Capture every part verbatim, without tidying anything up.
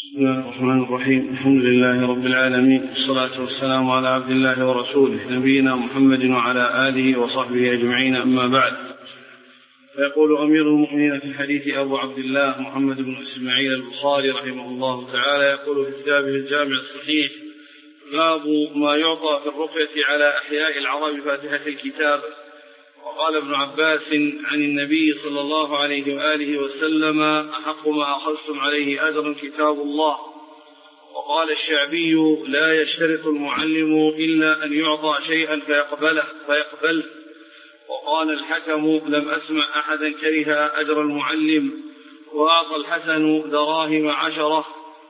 بسم الله الرحمن الرحيم. الحمد لله رب العالمين، والصلاة والسلام على عبد الله ورسوله نبينا محمد وعلى آله وصحبه أجمعين، أما بعد. فيقول أمير المؤمنين في حديث أبو عبد الله محمد بن إسماعيل البخاري رحمه الله تعالى، يقول في كتابه الجامع الصحيح: باب ما يعطى في الرقية على أحياء العرب فاتحة الكتاب. وقال ابن عباس عن النبي صلى الله عليه وآله وسلم: أحق ما أخذتم عليه أجرا كتاب الله. وقال الشعبي: لا يشترط المعلم إلا أن يعطى شيئا فيقبله فيقبل. وقال الحكم: لم أسمع أحدا كره أجر المعلم. وأعطى الحسن دراهم عشرة.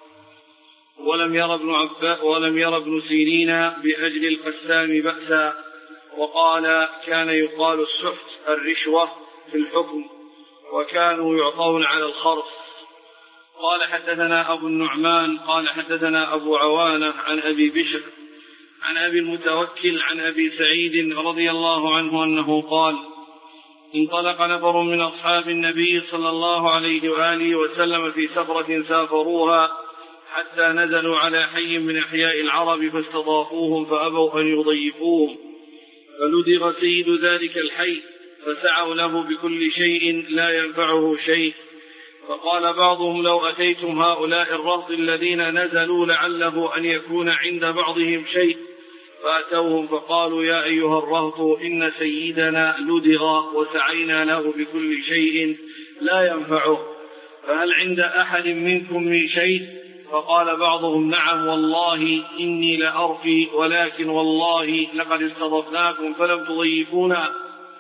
ولم ير ابن عباس ولم ير ابن سيرين بأجل القسام بأسا. وقال: كان يقال السحت الرشوة في الحكم، وكانوا يعطون على الخرص. قال: حدثنا أبو النعمان قال حدثنا أبو عوانة عن أبي بشر عن أبي المتوكل عن أبي سعيد رضي الله عنه أنه قال: انطلق نفر من أصحاب النبي صلى الله عليه وآله وسلم في سفرة سافروها حتى نزلوا على حي من أحياء العرب فاستضافوهم فأبوا أن يضيفوهم، فلدغ سيد ذلك الحي فسعوا له بكل شيء لا ينفعه شيء. فقال بعضهم: لو أتيتم هؤلاء الرهط الذين نزلوا لعله أن يكون عند بعضهم شيء. فأتوهم فقالوا: يا أيها الرهط، إن سيدنا لدغ وسعينا له بكل شيء لا ينفعه، فهل عند أحد منكم من شيء؟ فقال بعضهم: نعم والله إني لأرفي، ولكن والله لقد استضفناكم فلم تضيفونا،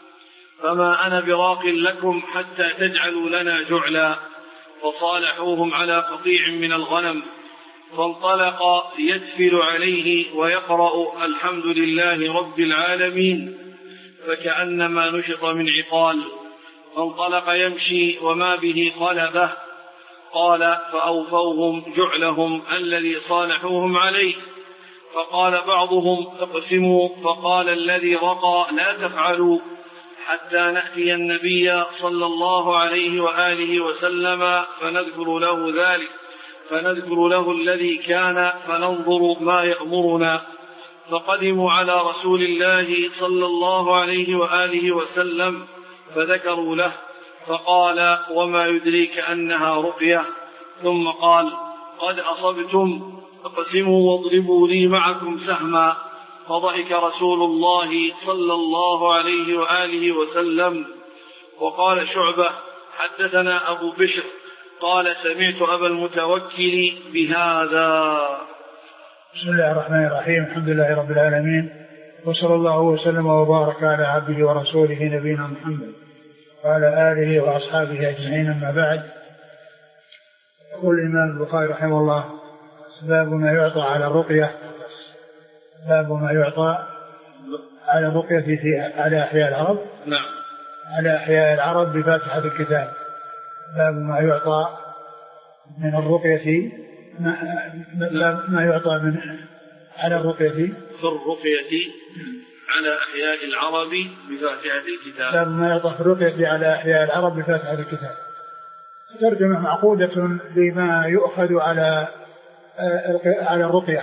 فما أنا براق لكم حتى تجعلوا لنا جعلا. فصالحوهم على قطيع من الغنم، فانطلق يتفل عليه ويقرأ: الحمد لله رب العالمين، فكأنما نشط من عقال. فانطلق يمشي وما به قلبه. قال: فأوفوهم جعلهم الذي صالحوهم عليه. فقال بعضهم: اقسموا. فقال الذي رقى: لا تفعلوا حتى نأتي النبي صلى الله عليه وآله وسلم فنذكر له ذلك فنذكر له الذي كان فننظر ما يأمرنا. فقدموا على رسول الله صلى الله عليه وآله وسلم فذكروا له، فقال: وما يدريك أنها رقية؟ ثم قال: قد أصبتم، اقسموا واضربوا لي معكم سهما. فضحك رسول الله صلى الله عليه وآله وسلم. وقال شعبة: حدثنا أبو بشر قال: سمعت أبا المتوكل بهذا. بسم الله الرحمن الرحيم. الحمد لله رب العالمين، وصلى الله وسلم وبارك على عبده ورسوله نبينا محمد وعلى آله وأصحابه أجمعين، أما بعد. يقول الإمام البخاري رحمه الله: باب ما يعطى على الرقية باب ما يعطى على الرقية في على أحياء العرب نعم على أحياء العرب بفاتحة الكتاب. باب ما يعطى من الرقية ما, ما يعطى من على الرقية في الرقية على أحياء العرب بفاتحة الكتاب. باب ما يعطى في الرقية على أحياء العرب بفاتحة الكتاب. ترجمة معقودة لما يؤخذ على على الرقية،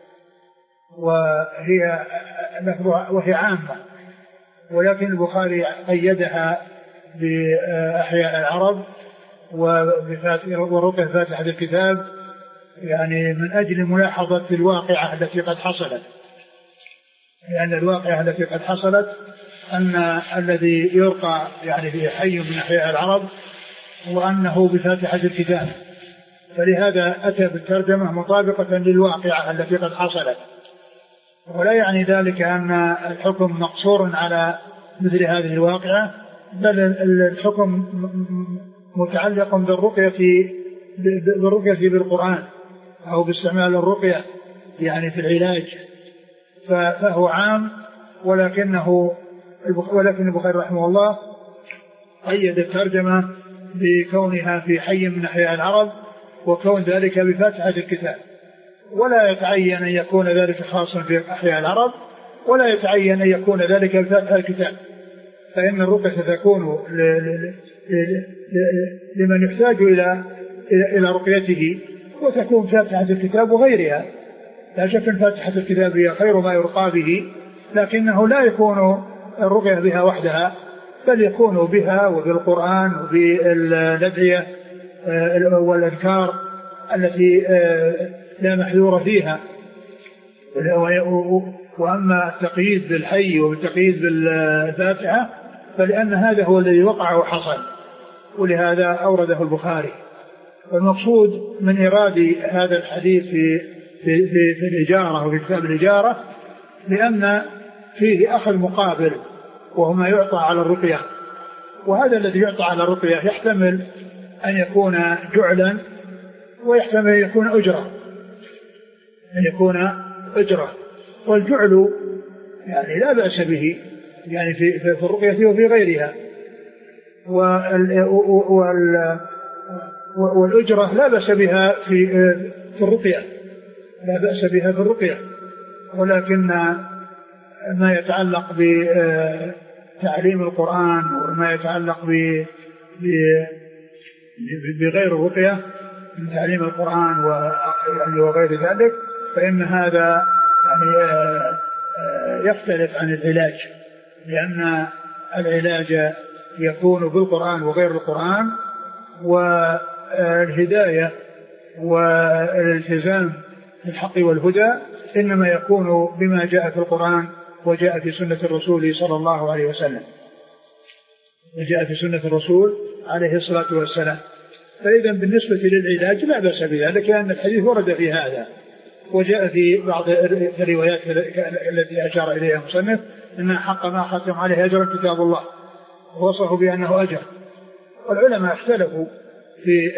وهي وهي عامة، ولكن البخاري قيدها بأحياء العرب ورقية فاتحة الكتاب، يعني من أجل ملاحظة الواقعة التي قد حصلت، لأن يعني الواقعة التي قد حصلت أن الذي يرقى يعني في حي من أحياء العرب وأنه بفاتحة الكتاب، فلهذا أتى بالترجمة مطابقة للواقعة التي قد حصلت. ولا يعني ذلك أن الحكم مقصور على مثل هذه الواقعة، بل الحكم متعلق بالرقية بالرقية بالقرآن أو باستعمال الرقية يعني في العلاج، فهو عام، ولكنه ولكن البخاري رحمه الله قيد الترجمة بكونها في حي من أحياء العرب، وكون ذلك بفاتحة الكتاب، ولا يتعين أن يكون ذلك خاصا في أحياء العرب، ولا يتعين أن يكون ذلك بفاتحة الكتاب، فإن الرقية تكون لمن يحتاج إلى إلى رقيته وتكون فاتحة الكتاب وغيرها. لا شك أن فاتحة الكتاب هي خير ما يرقى به، لكنه لا يكون الرقية بها وحدها، بل يكون بها وبالقرآن وبالأدعية والأذكار التي لا محذور فيها. وأما التقييد بالحي والتقييد بالفاتحة فلأن هذا هو الذي وقع وحصل، ولهذا أورده البخاري. والمقصود من إراد هذا الحديث في, في, في, في الإجارة وفي كتاب الإجارة لأن فيه أخذ مقابل وهو ما يعطى على الرقية، وهذا الذي يعطى على الرقية يحتمل أن يكون جعلا ويحتمل أن يكون أجرة أن يكون أجرة والجعل يعني لا بأس به يعني في, في الرقية وفي غيرها، والأجرة لا بأس بها في, في الرقية لا بأس بها في الرقية ولكن ما يتعلق بتعليم القرآن وما يتعلق بغير الرقية من تعليم القرآن وغير ذلك فإن هذا يعني يختلف عن العلاج، لأن العلاج يكون بالقرآن وغير القرآن، والهداية والالتزام بالحق والهدى إنما يكون بما جاء في القرآن وجاء في سنة الرسول صلى الله عليه وسلم وجاء في سنة الرسول عليه الصلاة والسلام. فإذا بالنسبة للعلاج لا بأس بذلك، لأن الحديث ورد في هذا، وجاء في بعض الروايات التي أشار إليها المصنف إن حق ما ختم عليه أجر كتاب الله، ووصفه بأنه أجر. والعلماء اختلفوا في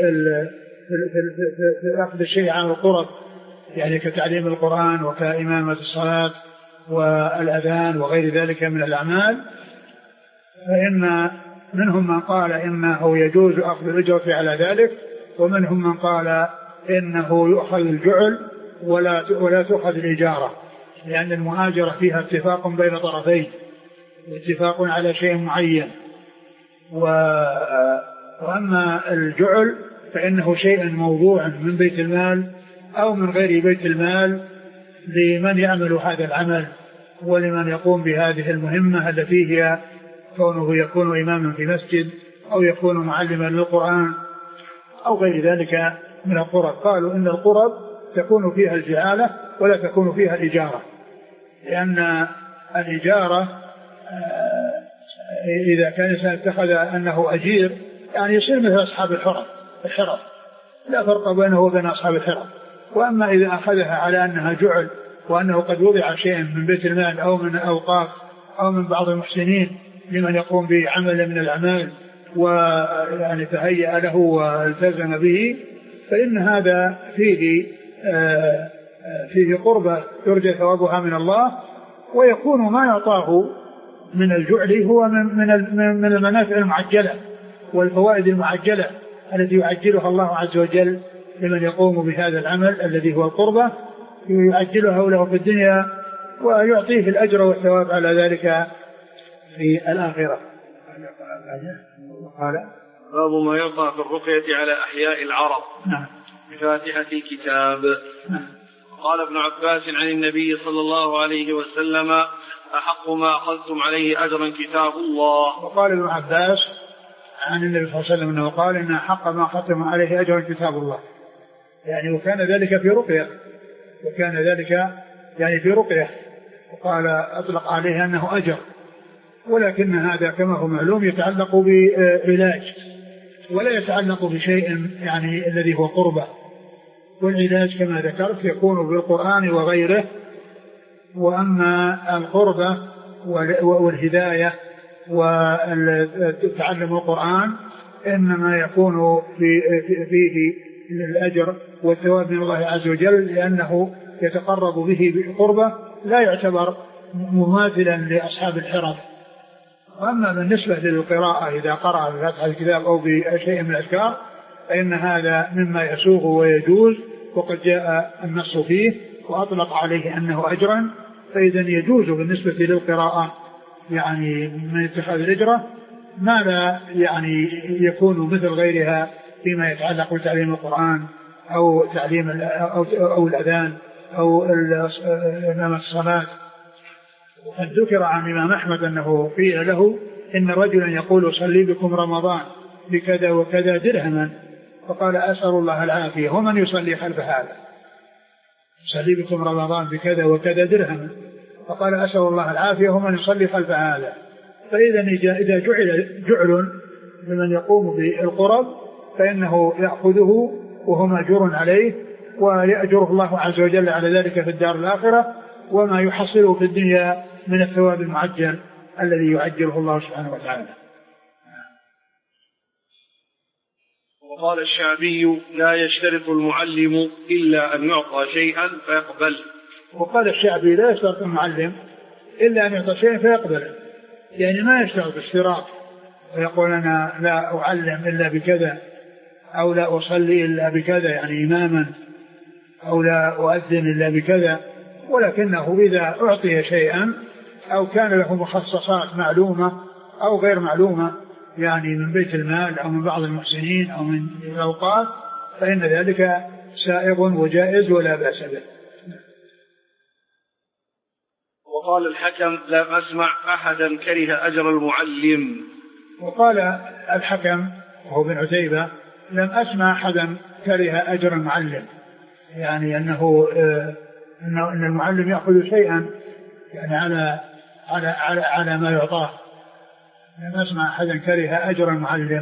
في أخذ الشيء عن القرب، يعني كتعليم القرآن وكإمامة الصلاة والأذان وغير ذلك من الأعمال، فإن منهم من قال إنه يجوز أخذ الأجرة على ذلك، ومنهم من قال إنه يؤخذ الجعل ولا ولا تؤخذ الإجارة، لأن المؤاجرة فيها اتفاق بين طرفين واتفاق على شيء معين. وأما الجعل فإنه شيء موضوع من بيت المال أو من غير بيت المال لمن يعمل هذا العمل ولمن يقوم بهذه المهمة التي هي كونه يكون إماما في مسجد أو يكون معلما للقرآن أو غير ذلك من القرب. قالوا إن القرب تكون فيها الجعالة ولا تكون فيها الإجارة، لأن الإجارة إذا كان الإنسان اتخذ أنه أجير يعني يصير مثل أصحاب الحرف الحرف لا فرق بينه وبين أصحاب الحرف. وأما إذا أخذها على أنها جعل وأنه قد وضع شيء من بيت المال أو من أوقاف أو من بعض المحسنين لمن يقوم بعمل من الأعمال ويعني تهيأ له والتزم به، فإن هذا فيه فيه قربة يرجى ثوابها من الله، ويكون ما يعطاه من الجعل هو من من المنافع المعجلة والفوائد المعجلة التي يعجلها الله عز وجل لمن يقوم بهذا العمل الذي هو القربة، يعجلها له في الدنيا ويعطيه الأجر والثواب على ذلك في الآخرة. قال باب ما يرضى في الرقية على أحياء العرب. نعم. بفاتحة الكتاب. نعم. قال ابن عباس عن النبي صلى الله عليه وسلم أحق ما أخذتم عليه أجرا كتاب الله. وقال ابن عباس عن النبي صلى الله عليه وسلم أنه قال إن أحق ما أخذتم عليه أجرا كتاب الله، يعني وكان ذلك في رقية وكان ذلك يعني في رقية وقال أطلق عليه أنه أجر، ولكن هذا كما هو معلوم يتعلق بعلاج ولا يتعلق بشيء يعني الذي هو قربة، والعلاج كما ذكرت يكون بالقرآن وغيره. وأما القربة والهداية وتعلم القرآن إنما يكون فيه الأجر والثواب من الله عز وجل، لأنه يتقرب به بقربة لا يعتبر مماثلا لأصحاب الحرف. وأما بالنسبة للقراءة إذا قرأ بفتح الكتاب أو بشيء من الأذكار فإن هذا مما يسوغ ويجوز، وقد جاء النص فيه وأطلق عليه أنه أجرا، فإذا يجوز بالنسبة للقراءة يعني من اتخاذ الأجرة ما لا يعني يكون مثل غيرها فيما يتعلق بتعليم القرآن أو تعليم أو, أو الأذان أو إمامة الصلاة. وقد ذكر عن الإمام أحمد أنه قيل له إن رجلا يقول صلي بكم رمضان بكذا وكذا درهما، فقال أسأل الله العافية ومن يصلي خلف هذا؟ صلي بكم رمضان بكذا وكذا درهما، فقال أسأل الله العافية ومن يصلي خلف هذا. فإذا إذا جعل جعل لمن يقوم بالقرب فإنه يأخذه وهو مأجور عليه، ويأجره الله عز وجل على ذلك في الدار الآخرة، وما يحصله في الدنيا من الثواب المعجل الذي يعجله الله سبحانه وتعالى. وقال الشعبي لا يشترط المعلم إلا أن يعطى شيئا فيقبل. وقال الشعبي لا يشترط المعلم إلا أن يعطى شيئا فيقبل، يعني ما يشترط اشتراط ويقول أنا لا أعلم إلا بكذا، أو لا أصلي إلا بكذا يعني إماما، أو لا أؤذن إلا بكذا، ولكنه إذا أعطي شيئا أو كان له مخصصات معلومة أو غير معلومة يعني من بيت المال أو من بعض المحسنين أو من الأوقات فإن ذلك سائغ وجائز ولا بأس به. وقال الحكم لم أسمع أحدا كره أجر المعلم. وقال الحكم وهو بن عتيبة لم أسمع أحدا كره أجر المعلم، يعني أنه آه أنه أن المعلم يأخذ شيئا يعني على على على, على ما يعطاه. لم أسمع أحدا كره أجر المعلم.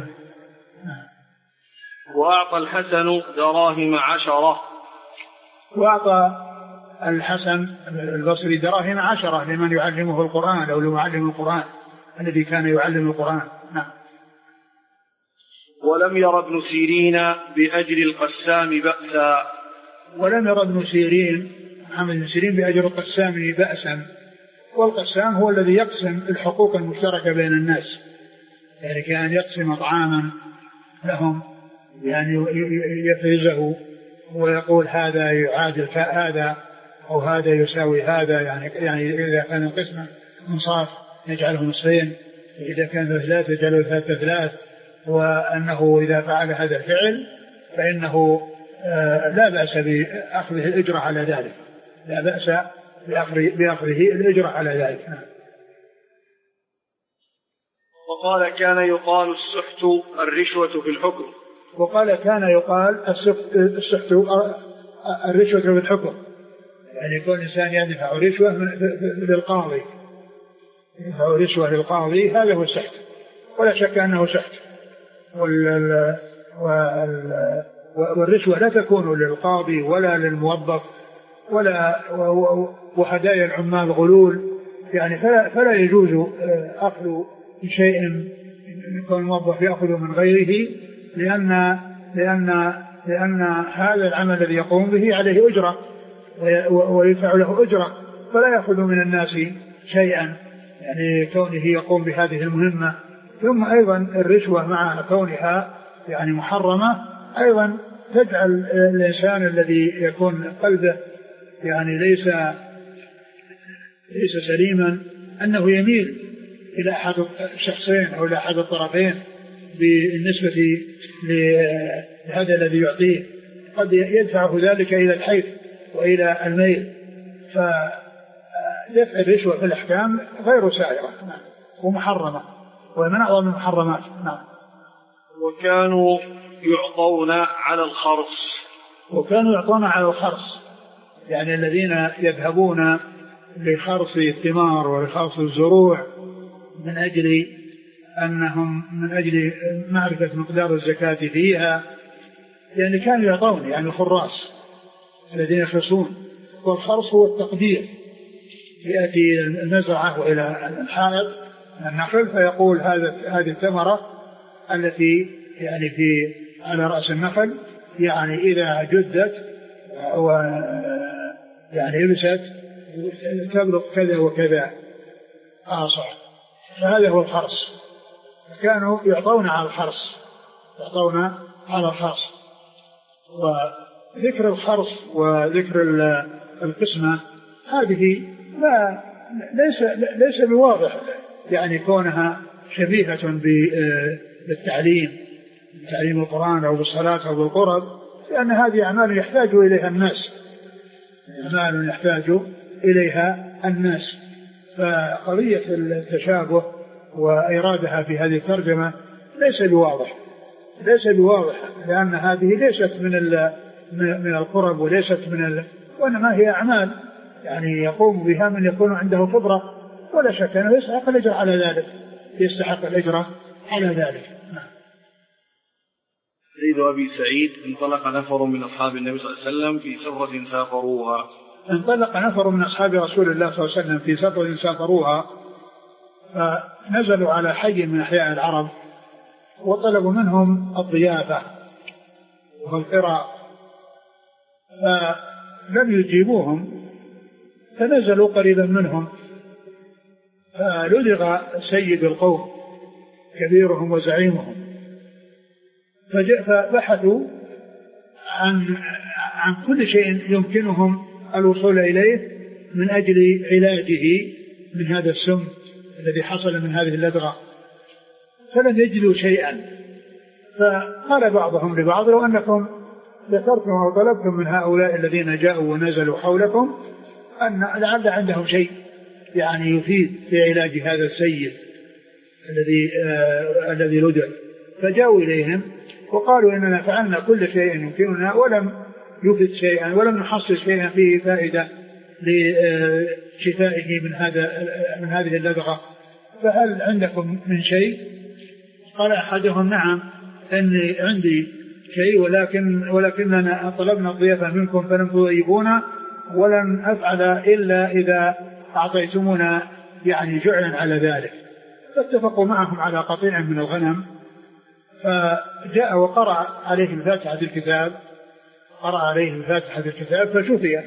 وأعطى الحسن دراهم عشرة. وأعطى الحسن البصري دراهم عشرة لمن يعلمه القرآن أو لمعلم القرآن الذي كان يعلم القرآن. نعم. ولم ير ابن سيرين بأجر القسام بأسا. ولم ير ابن سيرين محمد بن سيرين بأجر القسام بأسا. والقسام هو الذي يقسم الحقوق المشتركة بين الناس، يعني كان يقسم طعاما لهم يعني يفرزه ويقول هذا يعادل هذا أو هذا يساوي هذا، يعني يعني إذا كان القسم انصاف يجعله نصفين، إذا كان ثلاث يجعله ثلاثة ثلاث، وأنه إذا فعل هذا الفعل فإنه آه لا بأس بأخذه الأجرة على ذلك، لا بأس بأخذه الأجرة على ذلك. وقال كان يقال السحت الرشوة في الحكم. وقال كان يقال السحت الرشوة في الحكم، يعني يكون الإنسان يدفع رشوة للقاضي، يدفع رشوة للقاضي، هذا هو السحت، ولا شك أنه سحت. والرشوة لا تكون للقاضي ولا للموظف ولا وهدايا العمال غلول، يعني فلا, فلا يجوز أخذ شيء يكون الموظف يأخذ من غيره، لأن لأن لأن هذا العمل الذي يقوم به عليه أجرة ويدفع له أجرة، فلا يأخذ من الناس شيئا يعني كونه يقوم بهذه المهمة. ثم أيضا الرشوة مع كونها يعني محرمة أيضا تجعل الإنسان الذي يكون قلبه يعني ليس ليس سليما أنه يميل إلى أحد الشخصين أو إلى أحد الطرفين بالنسبة لهذا الذي يعطيه، قد يدفعه ذلك إلى الحيف وإلى الميل. فدفع الرشوة في الأحكام غير سائغة ومحرمة ومن أعظم المحرمات. نعم. وكانوا يعطون على الخرص. وكانوا يعطون على الخرص، يعني الذين يذهبون لخرص الثمار ولخرص الزروع من أجل أنهم من أجل معرفة مقدار الزكاة فيها، يعني كانوا يعطون يعني الخراص الذين يخرصون. والخرص هو التقدير، يأتي المزرعة وإلى الحائط النخل فيقول هذا هذه الثمرة التي يعني في على رأس النخل يعني إذا جدت و يعني يبست تبلغ كذا وكذا آصع، فهذا هو الخرص. كانوا يعطون على الخرص، يعطون على الخرص. وذكر الخرص وذكر القسمة هذه لا ليس ليس بواضح يعني كونها شبيهة بالتعليم، تعليم القرآن أو بالصلاة أو بالقرب، لأن هذه أعمال يحتاج إليها الناس، أعمال يحتاج إليها الناس. فقضية التشابه وإرادها في هذه الترجمة ليس بواضح، ليس بواضح لأن هذه ليست من من القرب وليست من ال... وإنما هي أعمال يعني يقوم بها من يكون عنده خبرة، ولا شك أنه يستحق الأجر على ذلك، يستحق الأجر على ذلك. حديث أبي سعيد: انطلق نفر من أصحاب النبي صلى الله عليه وسلم في سفرة سافروها. انطلق نفر من أصحاب رسول الله صلى الله عليه وسلم في سفرة سافروها، فنزلوا على حي من أحياء العرب وطلبوا منهم الضيافة والقراء، فلم يجيبوهم، فنزلوا قريبا منهم، فلدغ سيد القوم كبيرهم وزعيمهم، فبحثوا عن عن كل شيء يمكنهم الوصول إليه من أجل علاجه من هذا السم الذي حصل من هذه اللدغة، فلم يجدوا شيئا. فقال بعضهم لبعض: لو أنكم ذكرتم أو طلبتم من هؤلاء الذين جاءوا ونزلوا حولكم أن لعل عندهم شيء يعني يفيد في علاج هذا السيد الذي آه الذي لدغ. فجاءوا إليهم وقالوا: إننا فعلنا كل شيء يمكننا ولم يفيد شيئا ولم نحصل شيئا فيه فائدة لشفائه من هذا من هذه اللدغة، فهل عندكم من شيء؟ قال أحدهم: نعم، إني عندي شيء، ولكن ولكننا طلبنا الضيافة منكم فلم تضيفونا، ولن أفعل إلا إذا أعطيتمونا يعني جعلا على ذلك. فاتفقوا معهم على قطيع من الغنم، فجاء وقرأ عليهم فاتحة الكتاب قرأ عليهم فاتحة الكتاب فشفي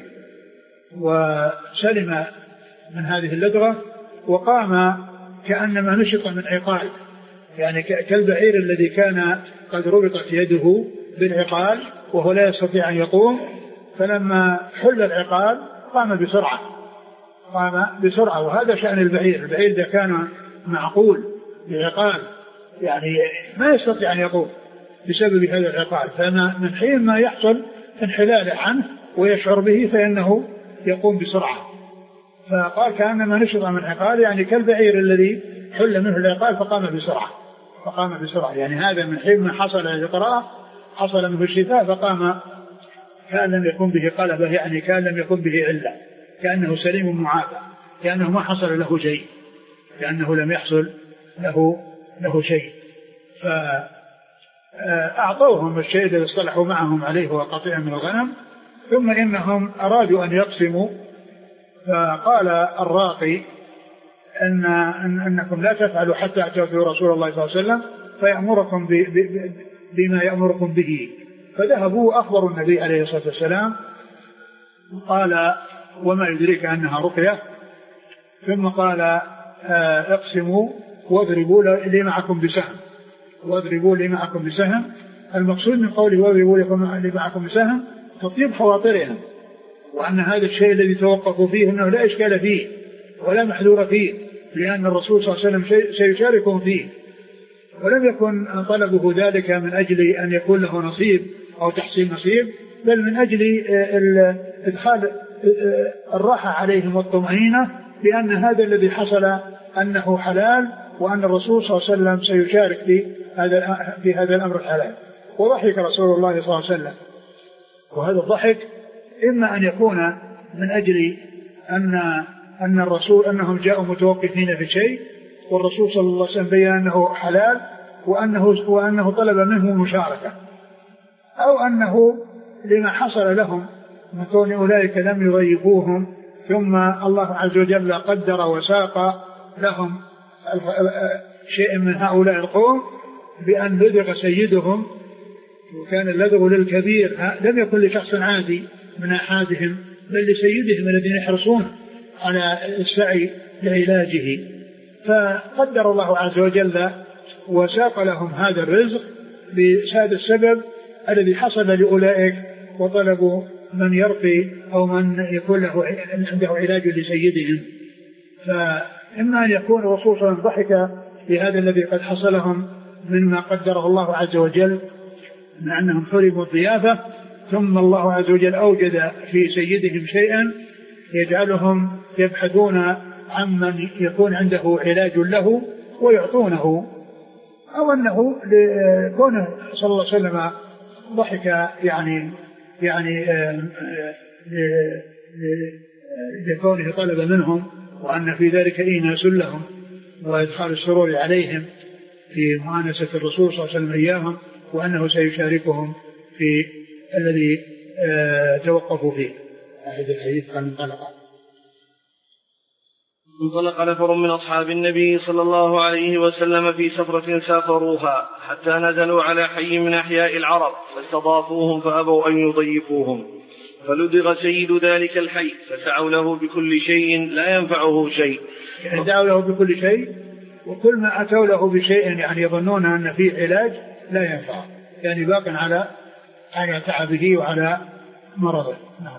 وسلم من هذه اللدغة، وقام كأنما نشط من عقال، يعني كالبعير الذي كان قد ربطت يده بالعقال وهو لا يستطيع أن يقوم، فلما حل العقال قام بسرعة قام بسرعة وهذا شأن البعير. البعير إذا كان معقول بعقال يعني ما يستطيع أن يقوم بسبب هذا العقال، فما من حين ما يحصل انحلال عنه ويشعر به فإنه يقوم بسرعة. فقال كأنما نشط من عقال، يعني كالبعير الذي حل منه العقال فقام بسرعة فقام بسرعة يعني هذا من حين ما حصل القراءة حصل منه الشفاء، فقام كأن لم يكن به قلبه، يعني كأن لم يكن به علة، كأنه سليم معافى، كأنه ما حصل له شيء، كأنه لم يحصل له له شيء. فأعطوهم الشيء الذي اصطلحوا معهم عليه هو قطيع من الغنم، ثم إنهم أرادوا أن يقسموا، فقال الراقي أن أن أنكم لا تفعلوا حتى أتوا رسول الله صلى الله عليه وسلم فيأمركم بما يأمركم به. فذهبوا أخبروا النبي عليه الصلاة والسلام، قال: وما يدريك أنها رقية؟ ثم قال: اقسموا واضربوا لي معكم بسهم واضربوا لي معكم بسهم. المقصود من قوله واضربوا لي معكم بسهم تطيب خواطرهم، وأن هذا الشيء الذي توقفوا فيه أنه لا إشكال فيه ولا محذور فيه، لأن الرسول صلى الله عليه وسلم سيشاركهم فيه، ولم يكن طلبه ذلك من أجل أن يكون له نصيب أو تحصيل نصيب، بل من أجل إدخال الراحة عليهم والطمأنينة بأن هذا الذي حصل أنه حلال، وأن الرسول صلى الله عليه وسلم سيشارك في هذا في هذا الأمر الحلال. وضحك رسول الله صلى الله عليه وسلم، وهذا الضحك إما أن يكون من أجل أن أن الرسول أنهم جاءوا متوقفين في شيء والرسول صلى الله عليه وسلم بيّن أنه حلال وأنه وأنه طلب منه مشاركة، أو أنه لما حصل لهم من كون أولئك لم يضيفوهم، ثم الله عز وجل قدر وساق لهم شيء من هؤلاء القوم بأن لدغ سيدهم، وكان اللدغ للكبير لم يكن لشخص عادي من أحدهم بل لسيدهم الذين يحرصون على السعي لعلاجه. فقدر الله عز وجل وساق لهم هذا الرزق بهذا السبب الذي حصل لأولئك، وطلبوا من يرقي أو من يكون له عنده علاج لسيدهم. فإما أن يكون الرسول صلى الله عليه وسلم ضحك بهذا الذي قد حصلهم مما قدره الله عز وجل من أنهم حرموا الضيافة، ثم الله عز وجل أوجد في سيدهم شيئا يجعلهم يبحثون عمن يكون عنده علاج له ويعطونه، أو أنه لكونه صلى الله عليه وسلم ضحك يعني يعني لكونه طلب منهم، وأن في ذلك إيناس لهم وإدخال السرور عليهم في مؤانسة الرسول صلى الله عليه وسلم إياهم، وأنه سيشاركهم في الذي توقفوا فيه. هذا الحديث قال انطلق انطلق نفر من أصحاب النبي صلى الله عليه وسلم في سفرة سافروها حتى نزلوا على حي من أحياء العرب فاستضافوهم فأبوا أن يضيفوهم، فلدغ سيد ذلك الحي فسعوا له بكل شيء لا ينفعه شيء، يعني دعوا له بكل شيء، وكل ما أتوا له بشيء يعني يظنون أن فيه علاج لا ينفع، يعني باق على على تعبه وعلى مرضه. نعم.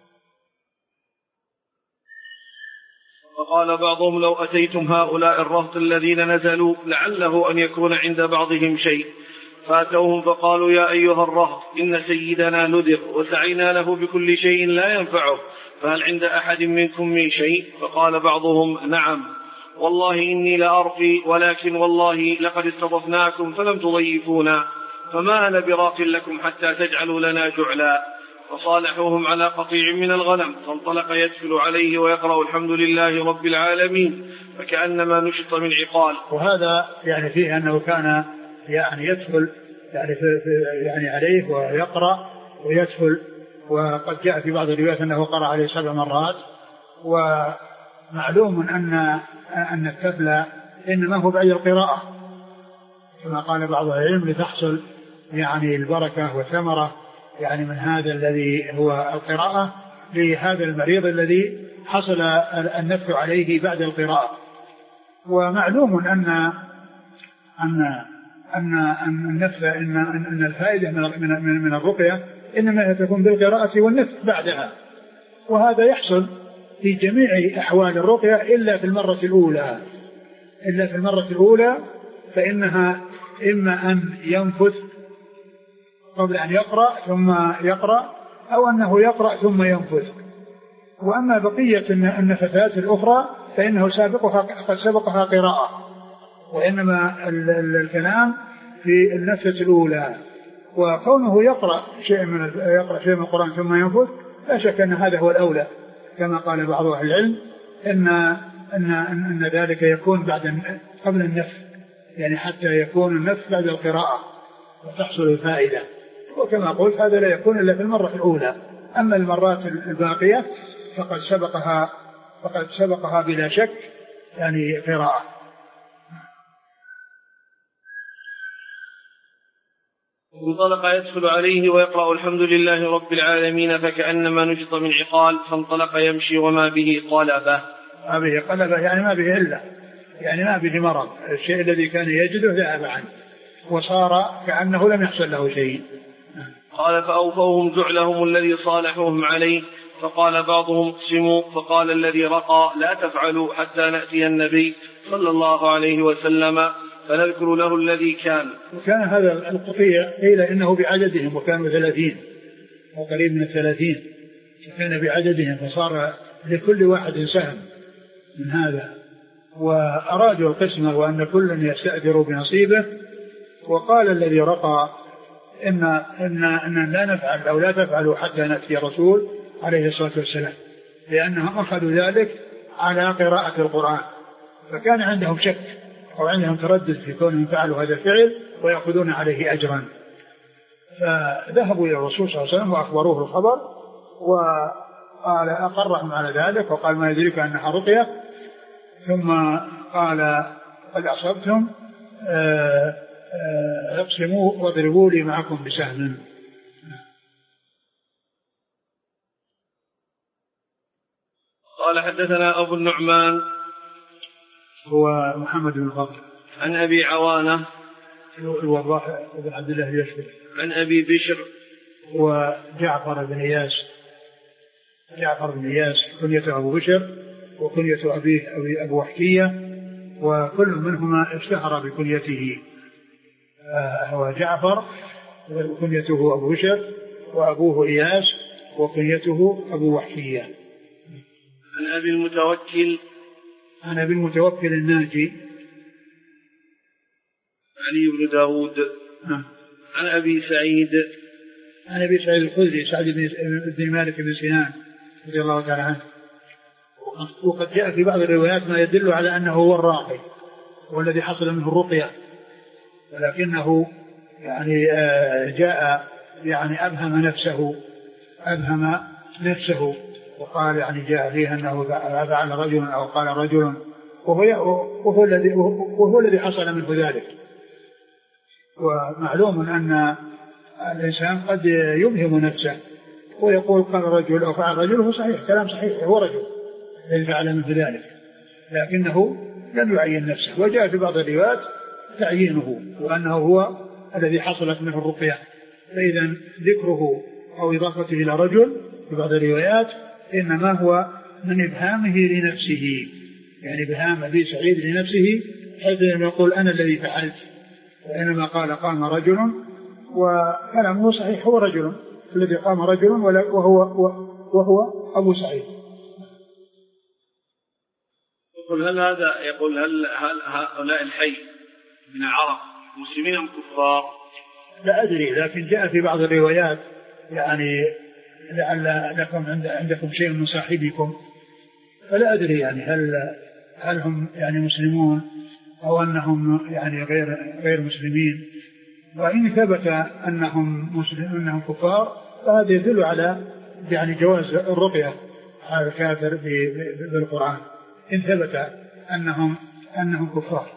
فقال بعضهم لو أتيتم هؤلاء الرهط الذين نزلوا لعله أن يكون عند بعضهم شيء، فأتوهم فقالوا يا أيها الرهط إن سيدنا لدغ وسعينا له بكل شيء لا ينفعه، فهل عند أحد منكم من شيء؟ فقال بعضهم نعم والله إني لأرقي، ولكن والله لقد استضفناكم فلم تضيفونا، فما أنا براق لكم حتى تجعلوا لنا جعلا. فصالحوهم على قطيع من الغنم، فانطلق يدخل عليه ويقرأ الحمد لله رب العالمين فكأنما نشط من عقال. وهذا يعني فيه أنه كان يعني يدخل يعني, في يعني عليه ويقرأ ويدخل، وقد جاء في بعض الروايات أنه قرأ عليه سبع مرات. ومعلوم أن أن التبلى إنما هو بعد القراءة كما قال بعض العلم لتحصل يعني البركة والثمرة يعني من هذا الذي هو القراءة لهذا المريض الذي حصل النفع عليه بعد القراءة. ومعلوم أن أن أن أن النفع إن أن الفائدة من من من الرقية إنما تكون بالقراءة والنفع بعدها، وهذا يحصل في جميع أحوال الرقية إلا في المرة الأولى إلا في المرة الأولى فإنها إما أن ينفث قبل أن يقرأ ثم يقرأ، أو أنه يقرأ ثم ينفث. وأما بقية النفثات الأخرى فإنه سابقها قد سبقها قراءة، وإنما الكلام في النفثة الأولى. وكونه يقرأ شيء من يقرأ شيء من القرآن ثم ينفث لا شك أن هذا هو الأولى، كما قال بعض أهل العلم إن أن أن ذلك يكون بعد قبل النفث، يعني حتى يكون النفث بعد القراءة وتحصل الفائدة. وكما قلت هذا لا يكون إلا في المرة الأولى، أما المرات الباقية فقد سبقها فقد سبقها بلا شك يعني قراءة. انطلق يدخل عليه ويقرأ الحمد لله رب العالمين فكأنما نشط من عقال، فانطلق يمشي وما به قلبة. ما به قلبة يعني ما به إلا يعني ما به مرض، الشيء الذي كان يجده ذهب عنه وصار كأنه لم يحصل له شيء. قال فأوفوهم جعلهم الذي صالحوهم عليه، فقال بعضهم اقسموا، فقال الذي رقى لا تفعلوا حتى نأتي النبي صلى الله عليه وسلم فنذكر له الذي كان. وكان هذا القطيع قيل إنه بعددهم وكانوا ثلاثين وقريب من الثلاثين، وكان بعددهم فصار لكل واحد سهم من هذا، وأرادوا القسمة وأن كل يستأثر بنصيبه. وقال الذي رقى إن, إن, إن لا نفعل أو لا تفعلوا حتى نأتي رسول عليه الصلاة والسلام، لأنهم أخذوا ذلك على قراءة القرآن، فكان عندهم شك أو عندهم تردد في كونهم فعلوا هذا الفعل ويأخذون عليه أجرا. فذهبوا إلى الرسول صلى الله عليه وسلم وأخبروه الخبر، وقال أقرهم على ذلك وقال ما يدريك أنها رقية، ثم قال قد أصبتم اقسموا واضربوا لي معكم بسهم. قال حدثنا أبو النعمان هو محمد بن فضل عن أبي عوانة الوضاح بن عبد الله اليشكري عن أبي بشر وجعفر بن إياس جعفر بن إياس كنيته أبو بشر وكنيته أبيه أبو حكية، وكل منهما اشتهر بكنيته. هو جعفر كنيته أبو بشر وأبوه إياس وكنيته أبو وحشية. عن أبي المتوكل عن أبي المتوكل الناجي علي بن داود. عن أبي سعيد عن أبي سعيد الخدري سعد بن مالك بن سنان رضي الله تعالى عنه. وقد جاء في بعض الروايات ما يدل على أنه هو الراقي والذي حصل منه الرقية، ولكنه يعني جاء يعني أبهم نفسه أبهم نفسه وقال يعني جاء فيه أنه فعل رجل أو قال رجل، وهو, وهو, الذي وهو الذي حصل منه ذلك. ومعلوم أن الإنسان قد يبهم نفسه ويقول قال رجل أو فعل رجل، هو صحيح كلام صحيح، هو رجل الذي فعل منه ذلك، لكنه لم يعين نفسه. وجاء في بعض الروايات تعيينه وأنه هو الذي حصلت منه الرقية. فإذا ذكره أو إضافته إلى رجل في بعض الروايات إنما هو من إبهامه لنفسه، يعني إبهام أبي سعيد لنفسه، حيث يقول أنا الذي فعلت، وإنما قال قام رجل، وكلامه صحيح، هو رجل الذي قام رجل وهو, وهو أبو سعيد. يقول هل هذا يقول هل, هل هؤلاء الحي من العرب مسلمين أم كفار؟ لا أدري، لكن جاء في بعض الروايات يعني لعل لكم عند عندكم شيء من صاحبكم، فلا أدري يعني هل هل هم يعني مسلمون أو أنهم يعني غير غير مسلمين. وإن ثبت أنهم مسلمون أنهم كفار فهذا يدل على يعني جواز الرقية على الكافر بالقرآن إن ثبت أنهم أنهم كفار.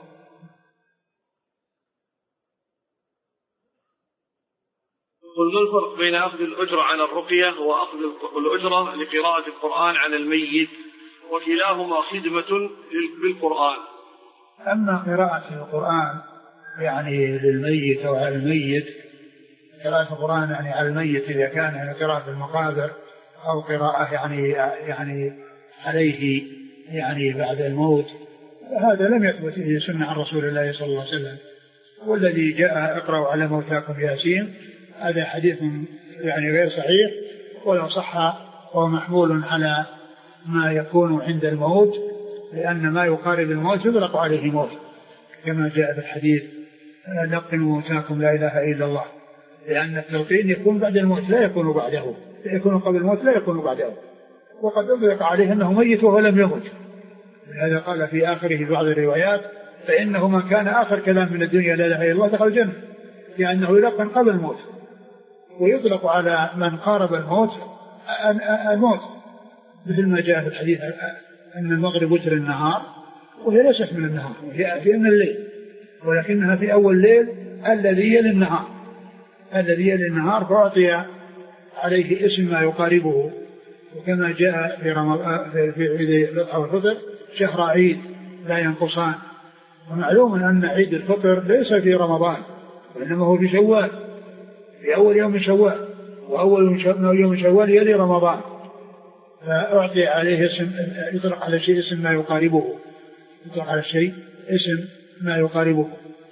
قل ما الفرق بين أخذ الأجرة على الرقية وأخذ الأجرة لقراءة القرآن على الميت؟ وكلاهما خدمة بالقرآن. أما قراءة القرآن يعني للميت أو على الميت، قراءة القرآن يعني على الميت إذا كان يعني قراءة المقابر أو قراءة يعني يعني عليه يعني بعد الموت، هذا لم يثبت به سنة عن رسول الله صلى الله عليه وسلم. والذي جاء اقرأوا على موتاكم ياسين هذا حديث يعني غير صحيح، ولو صح هو محمول على ما يكون عند الموت، لأن ما يقارب الموت يطلق عليه موت، كما جاء في الحديث لقنوا موتاكم لا إله إلا الله، لأن التلقين يكون بعد الموت لا يكون بعده، يكون قبل الموت لا يكون بعده، وقد أطلق عليه أنه ميت وهو لم يمت. لهذا قال في آخره بعض الروايات فإنه من كان آخر كلام من الدنيا لا إله إلا الله دخل الجنة، لأنه يلقن قبل الموت. ويطلق على من قارب الموت الموت، مثل ما جاء في الحديث أن المغرب وتر النهار، وهي ليست من النهار، وهي في من الليل، ولكنها في أول الليل الذي يلي النهار، الذي يلي النهار، فأعطي عليه اسم ما يقاربه. وكما جاء في رمضان في عيد الأضحى والفطر شهر عيد لا ينقصان. ومعلوم أن عيد الفطر ليس في رمضان وإنما هو في شوال، في أول يوم شوال، وأول يوم شوال يلي رمضان، فأعطي عليه اسم يطلق على شيء اسم ما يقاربه، يطلق على الشيء اسم ما يقاربه.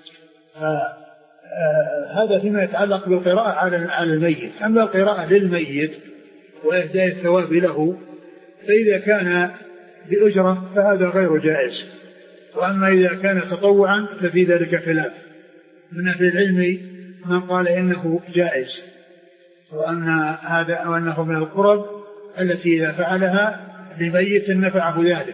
هذا فيما يتعلق بالقراءة على الميت. أما القراءة للميت وإهداء الثواب له فإذا كان بأجرة فهذا غير جائز، وأما إذا كان تطوعا ففي ذلك خلاف من أهل العلم، من قال إنه جائز، وأن هذا وأنه من القرب التي إذا فعلها لميت نفعه ذلك،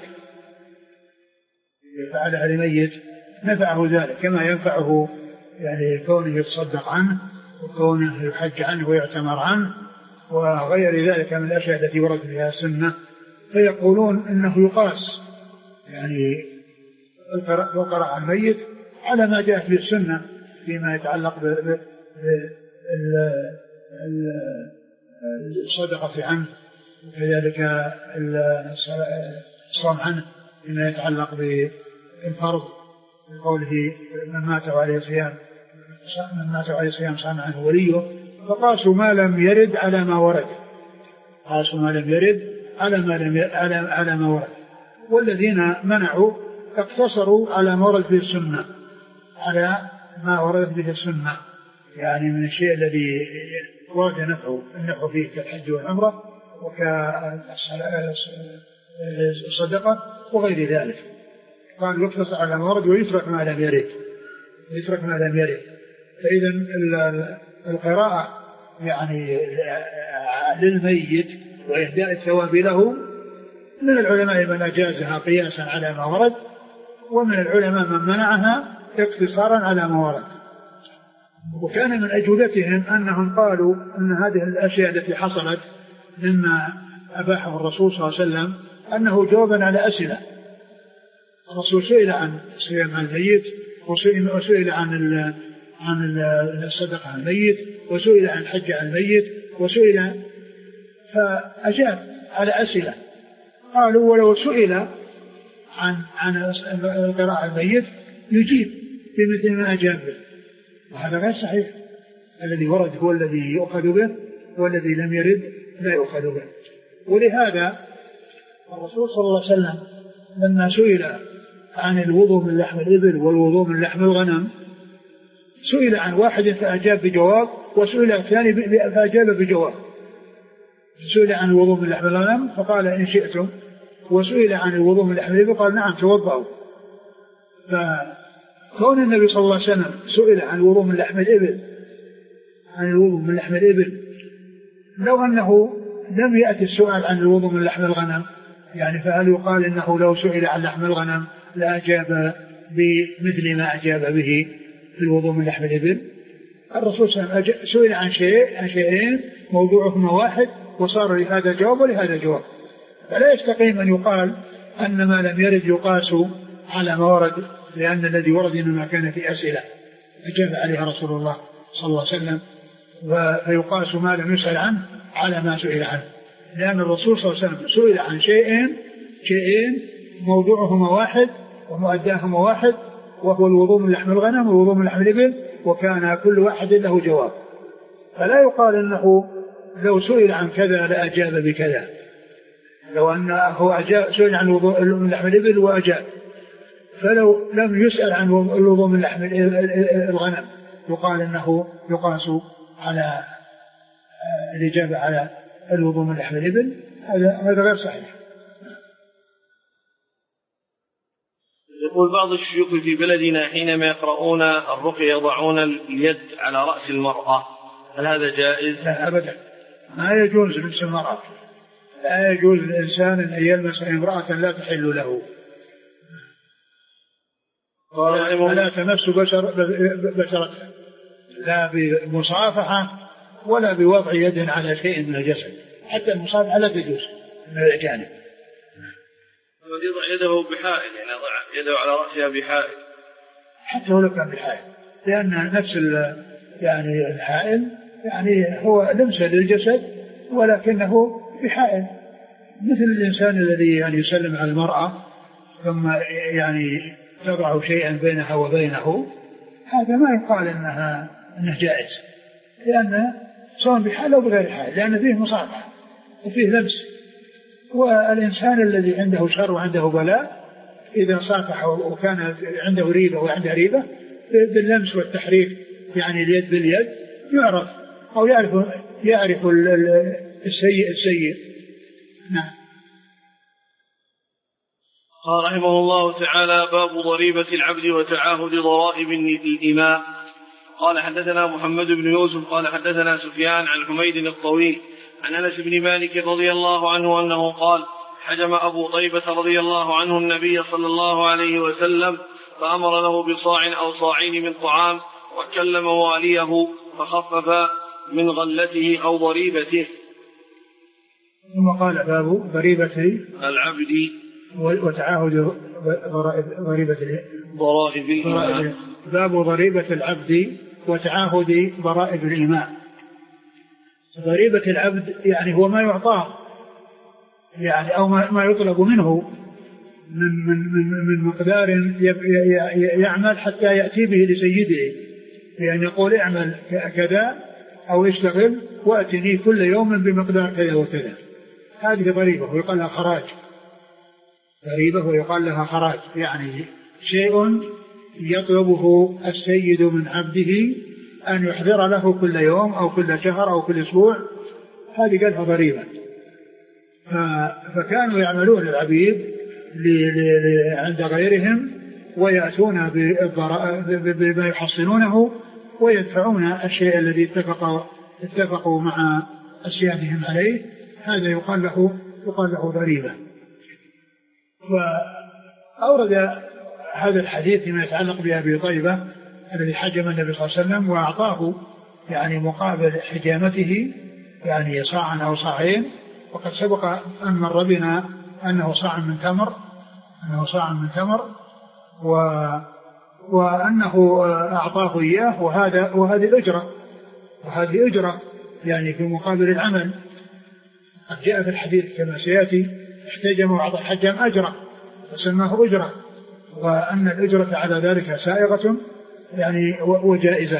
إذا فعلها لميت نفعه ذلك، كما ينفعه يعني كونه يتصدق عنه وكونه يحج عنه ويعتمر عنه وغير ذلك من الأشياء التي ورد فيها السنة. فيقولون إنه يقاس يعني القراءة على الميت على ما جاء في السنة فيما يتعلق بالصدقة عنه، وكذلك الصوم عنه فيما يتعلق بالفرض، بقوله من مات عليه صيام من مات عليه صيام صام عنه وليه. فقاسوا ما لم يرد على ما ورد، قاسوا ما لم يرد على ما لم يرد على على ما ورد. والذين منعوا اقتصروا على ما ورد به السنة، على ما ورد به السنة، يعني من الشيء الذي ورد نفعه النفع فيه كالحج والعمرة وكالصدقة وغير ذلك. قال يقتصر على ما ورد ويترك ما لم يرد يترك ما لم يرد. فإذا القراءة يعني للميت وإهداء الثواب له من العلماء من أجازها قياسا على ما ورد، ومن العلماء من منعها اقتصارا على ما ورد. وكان من أجوبتهم أنهم قالوا أن هذه الأشياء التي حصلت مما أباحه الرسول صلى الله عليه وسلم أنه جوابا على أسئلة. الرسول سئل عن صيام الميت، وسئل عن ال عن الصدقة عن الميت، وسئل عن الحج عن الميت، وسئل فأجاب على أسئلة. قالوا ولو سئل عن عن القراءة على الميت يجيب بمثل ما أجاب به، وهذا غير صحيح. الذي ورد هو الذي يؤخذ به، والذي لم يرد لا يؤخذ به. ولهذا الرسول صلى الله عليه وسلم لما سئل عن الوضوء من لحم الإبل والوضوء من لحم الغنم سئل عن واحد فأجاب بجواب، وسئل الثاني فأجاب بجواب. سئل عن الوضوء من لحم الغنم فقال إن شئتم، وسئل عن الوضوء من لحم الإبل قال نعم توضأوا. فكون النبي صلى الله عليه وسلم سئل عن الوضوء من لحم الإبل عن الوضوء من لحم الإبل لو أنه لم يأتي السؤال عن الوضوء من لحم الغنم، يعني فهل يقال إنه لو سئل عن لحم الغنم لأجاب بمثل ما أجاب به في الوضوء من لحم الإبل؟ الرسول صلى الله عليه وسلم سئل عن شيء عن شيئين موضوعهما واحد، وصار لهذا جواب ولهذا جواب. فلا يستقيم أن يقال أن ما لم يرد يقاس على ما ورد، لأن الذي ورد إنما كان في أسئلة أجاب عليها رسول الله صلى الله عليه وسلم، فيقاس ما لم يسأل عنه على ما سئل عنه، لأن الرسول صلى الله عليه وسلم سئل عن شيئين شيئين موضوعهما واحد ومؤداهما واحد، وهو الوضوء من لحم الغنم والوضوء من لحم الإبل، وكان كل واحد له جواب. فلا يقال أنه لو سئل عن كذا لأجاب بكذا، لو أنه أجاب سئل عن الوضوء من لحم الإبل وأجاب، فلو لم يسأل عن الوضوء من لحم الغنم يقال أنه يقاس على الإجابة على الوضوء من لحم الإبل. هذا هذا غير صحيح. يقول بعض الشيوخ في بلدنا حينما يقرؤون الرقية يضعون اليد على رأس المرأة، هل هذا جائز؟ لا أبدا، ما يجوز لمس المرأة، لا يجوز للإنسان أن يلمس امرأة لا تحل له، ولا تمس بشر بشرتها لا بمصافحة ولا بوضع يد على شيء من الجسد، حتى المصافحة لا تجوز من الأجانب. يضع يده بحائل، يعني يضع يده على رأسها بحائل، حتى ولو كان بحائل، لأن نفس يعني الحائل يعني هو لمسة للجسد ولكنه بحائل، مثل الإنسان الذي يعني يسلم على المرأة ثم يعني تضع شيئا بينها وبينه، هذا ما يقال إنها إنه جائز، لأن سواء بحال أو بغير حال، لأن فيه مصافحة وفيه لمس. والإنسان الذي عنده شر وعنده بلاء إذا صافح وكان عنده ريبة وعنده ريبة باللمس والتحريك، يعني اليد باليد يعرف أو يعرف يعرف السيء السيء. نعم. قال رحمه الله تعالى: باب ضريبة العبد وتعاهد ضرائب الإماء. قال حدثنا محمد بن يوسف قال حدثنا سفيان عن حميد الطويل عن أنس بن مالك رضي الله عنه أنه قال: حجم أبو طيبة رضي الله عنه النبي صلى الله عليه وسلم فأمر له بصاع أو صاعين من طعام، وكلم واليه فخفف من غلته أو ضريبته. ثم قال: باب ضريبة العبد وتعاهد ضريبة ضرائب الإماء. باب ضريبة العبد وتعاهد ضرائب الإماء. ضريبة العبد يعني هو ما يعطاه، يعني أو ما يطلب منه من من من, من مقدار يعمل حتى يأتي به لسيده، يعني يقول اعمل كذا أو اشتغل وأتني كل يوم بمقدار كذا وكذا. هذه ضريبة ويقال لها خراج. ضريبة ويقال لها خراج، يعني شيء يطلبه السيد من عبده أن يحضر له كل يوم أو كل شهر أو كل أسبوع، هذه قالها ضريبة. فكانوا يعملون العبيد عند غيرهم ويأتون بما يحصلونه ويدفعون الشيء الذي اتفقوا, اتفقوا مع أسيادهم عليه، هذا يقال له, يقال له ضريبة. وأورد هذا الحديث فيما يتعلق بأبي طيبة الذي حجم النبي صلى الله عليه وسلم وأعطاه يعني مقابل حجامته يعني صاعا أو صاعين، وقد سبق أن مر بنا أنه صاع من تمر أنه صاع من تمر و وأنه أعطاه إياه، وهذا وهذه الأجرة وهذه أجرة يعني في مقابل العمل. قد جاء في الحديث كما سيأتي احتجم وأعطى الحجام أجرة وسماه أجرة، وأن الأجرة على ذلك سائغة يعني وجائزة،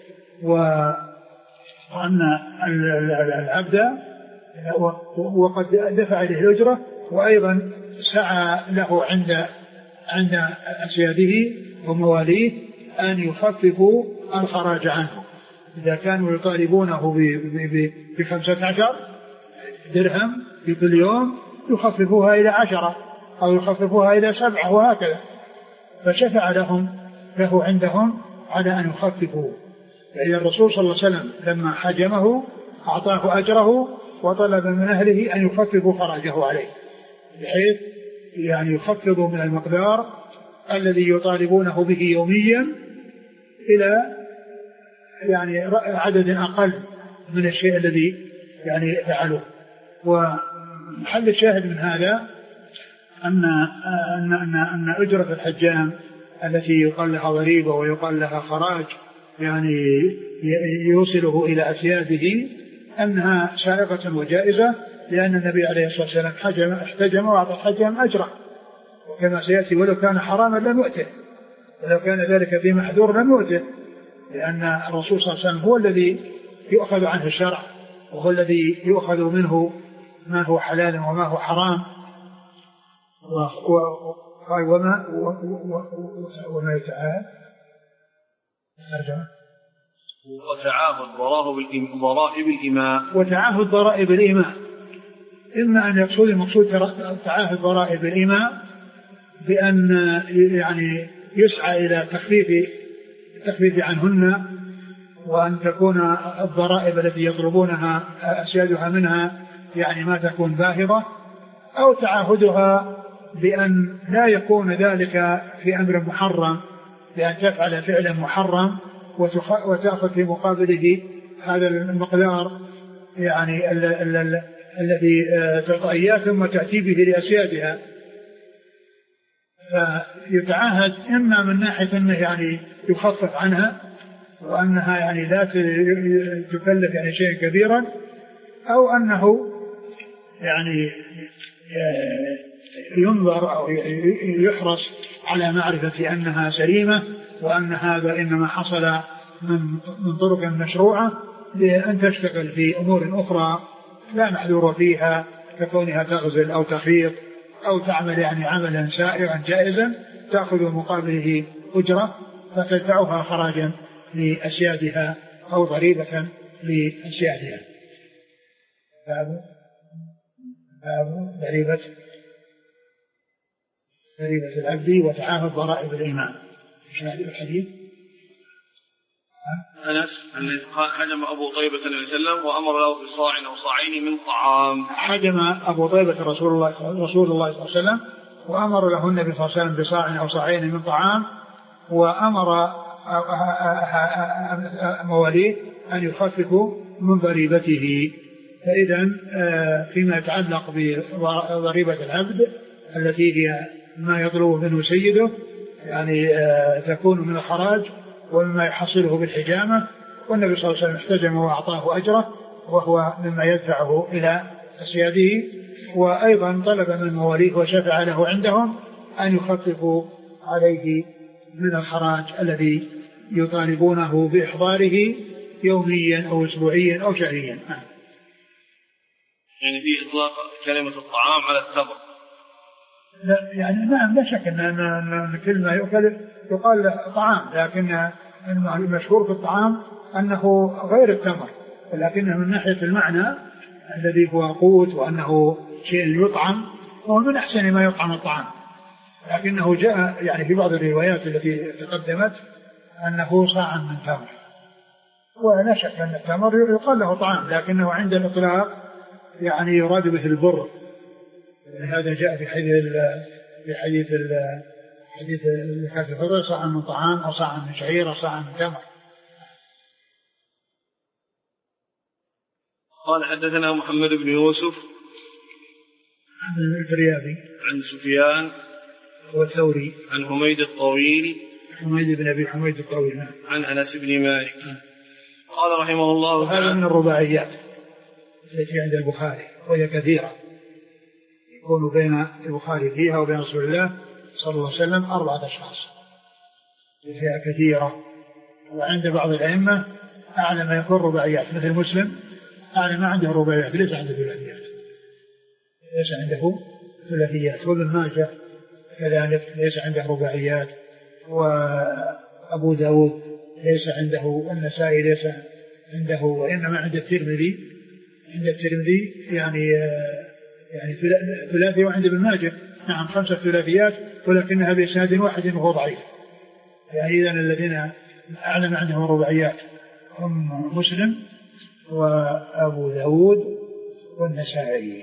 وأن العبد وقد دفع له الأجرة وأيضا سعى له عند عند أسياده ومواليه أن يخففوا الخراج عنه. إذا كانوا يطالبونه بخمسة عشر درهم في كل يوم يخففوها إلى عشرة أو يخففوها إلى سبعة وهكذا، فشفع لهم له عندهم على أن يخففوا. يعني الرسول صلى الله عليه وسلم لما حجمه أعطاه أجره وطلب من أهله أن يخففوا خراجه عليه، بحيث يعني يخفضوا من المقدار الذي يطالبونه به يوميا إلى يعني عدد أقل من الشيء الذي يعني فعلوه. ومحل الشاهد من هذا أن أن أن أن أجرة الحجام التي يقال لها ضريبة ويقال لها خراج يعني يوصله إلى أسياده أنها سائغة وجائزة، لأن النبي عليه الصلاة والسلام حجم احتجم وأعطى الحجام أجره، وكما سيأتي ولو كان حراما لم يؤته، ولو كان ذلك في محذور لم يؤته، لأن الرسول صلى الله عليه وسلم هو الذي يؤخذ عنه الشرع، وهو الذي يؤخذ منه ما هو حلال وما هو حرام، وما وما يتعاهد وتعاهد ضرائب الإماء وتعاهد ضرائب الإماء. إما أن يقصد المقصود تعاهد ضرائب الإماء بأن يعني يسعى إلى تخفيف التخفيف عنهن، وأن تكون الضرائب التي يطلبونها أسيادها منها يعني ما تكون باهظة، أو تعاهدها بأن لا يكون ذلك في أمر محرم، بأن تفعل فعلا محرم وتأخذ في مقابله هذا المقدار يعني الذي تعطى إياه ثم تأتي به لأسيادها. فيتعاهد إما من ناحية أنه يعني يخفف عنها وأنها يعني لا تكلف يعني شيئا كبيرا، أو أنه يعني ينظر أو يحرص على معرفة أنها سليمة، وأن هذا إنما حصل من من طرق مشروعة لأن تشتغل في أمور أخرى لا محذور فيها، ككونها تغزل أو تخيط أو تعمل يعني عملا سائغا جائزا تأخذ مقابله أجرة فتدفعها خراجا لأسيادها أو ضريبة لأسيادها. باب باب ضريبة ضريبة العبد وتعاهد ضرائب الإيمان. ايش هذا الحديث؟ أنس الذي حجم أبو طيبة صلى الله عليه وسلم وأمر له بصاع أو صاعين من طعام. حجم أبو طيبة رسول الله رسول الله صلى الله عليه وسلم وأمر له النبي صلى الله عليه وسلم بصاع أو صاعين من طعام، وأمر مواليه أن يخففوا من ضريبته. فإذا فيما يتعلق بضريبة العبد التي هي ما يطلب منه سيده يعني تكون من الخراج ومما يحصله بالحجامة، والنبي صلى الله عليه وسلم احتجم وأعطاه أجره وهو مما يدفعه إلى أسياده، وأيضا طلب من مواليه وشفع له عندهم أن يخففوا عليه من الخراج الذي يطالبونه بإحضاره يوميا أو أسبوعيا أو شهريا. يعني في إطلاق كلمة الطعام على التمر؟ لا يعني نعم لا شك أن كل ما يؤكل يقال له طعام، لكن المشهور في الطعام أنه غير التمر، ولكنه من ناحية المعنى الذي هو قوت وأنه شيء يطعم، هو من أحسن ما يطعم الطعام. لكنه جاء يعني في بعض الروايات التي تقدمت أنه صاع من تمر، ولا شك أن التمر يقال له طعام، لكنه عند الإطلاق يعني يراد به البر. هذا جاء في حديث في حديث حديث زكاة الفطر صاع من طعام أو صاع من شعير أو صاع من تمر. قال حدثنا محمد بن يوسف عن الفريابي عن سفيان والثوري عن حميد الطويل حميد بن أبي حميد الطويل عن أنس بن مالك قال رحمه الله تعالى. هذا من الرباعيات التي عند البخاري وهي كثيرة، يكون بين البخاري فيها وبين رسول الله صلى الله عليه وسلم أربعة أشخاص، فيها كثيرة. وعند بعض الأئمة أعلى ما يكون رباعيات، مثل مسلم أعلى ما عنده رباعيات، ليس عنده ثلاثيات، ليس عنده ثلاثيات. وابن ماجه كذلك ليس عنده رباعيات، وأبو داود ليس عنده، والنسائي ليس عنده، وإنما عند الترمذي عند الترمذي يعني يعني ثلاثي، وعند ابن ماجه نعم خمسة ثلاثيات، ولكنها بإسناد واحد وهو ضعيف. يعني إذن الذين أعلم عندهم رباعيات هم مسلم وأبو داود والنسائي.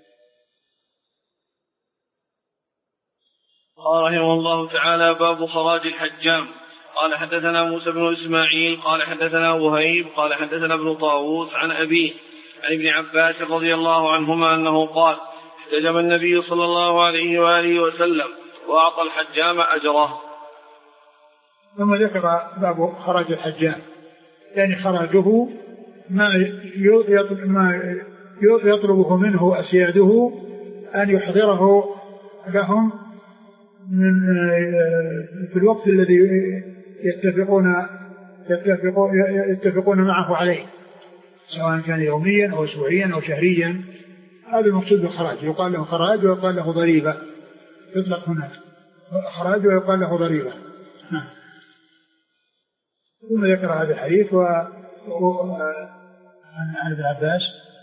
قال رحمه الله تعالى: باب خراج الحجام. قال حدثنا موسى بن إسماعيل قال حدثنا وهيب قال حدثنا ابن طاووس عن أبيه عن ابن عباس رضي الله عنهما أنه قال: احتجم النبي صلى الله عليه وآله وسلم وأعطى الحجام أجره. ثم ذكر باب خراج الحجام، يعني خراجه ما يطلبه منه أسياده أن يحضره لهم من في الوقت الذي يتفقون يتفقون يتفقون معه عليه، سواء كان يوميا أو أسبوعيا أو شهريا. هذا المقصود بالخراج، يقال له خراج ويقال له ضريبة، يطلق هنا خراج ويقال له ضريبة. ثم ذكر هذا الحديث و عن ابن عباس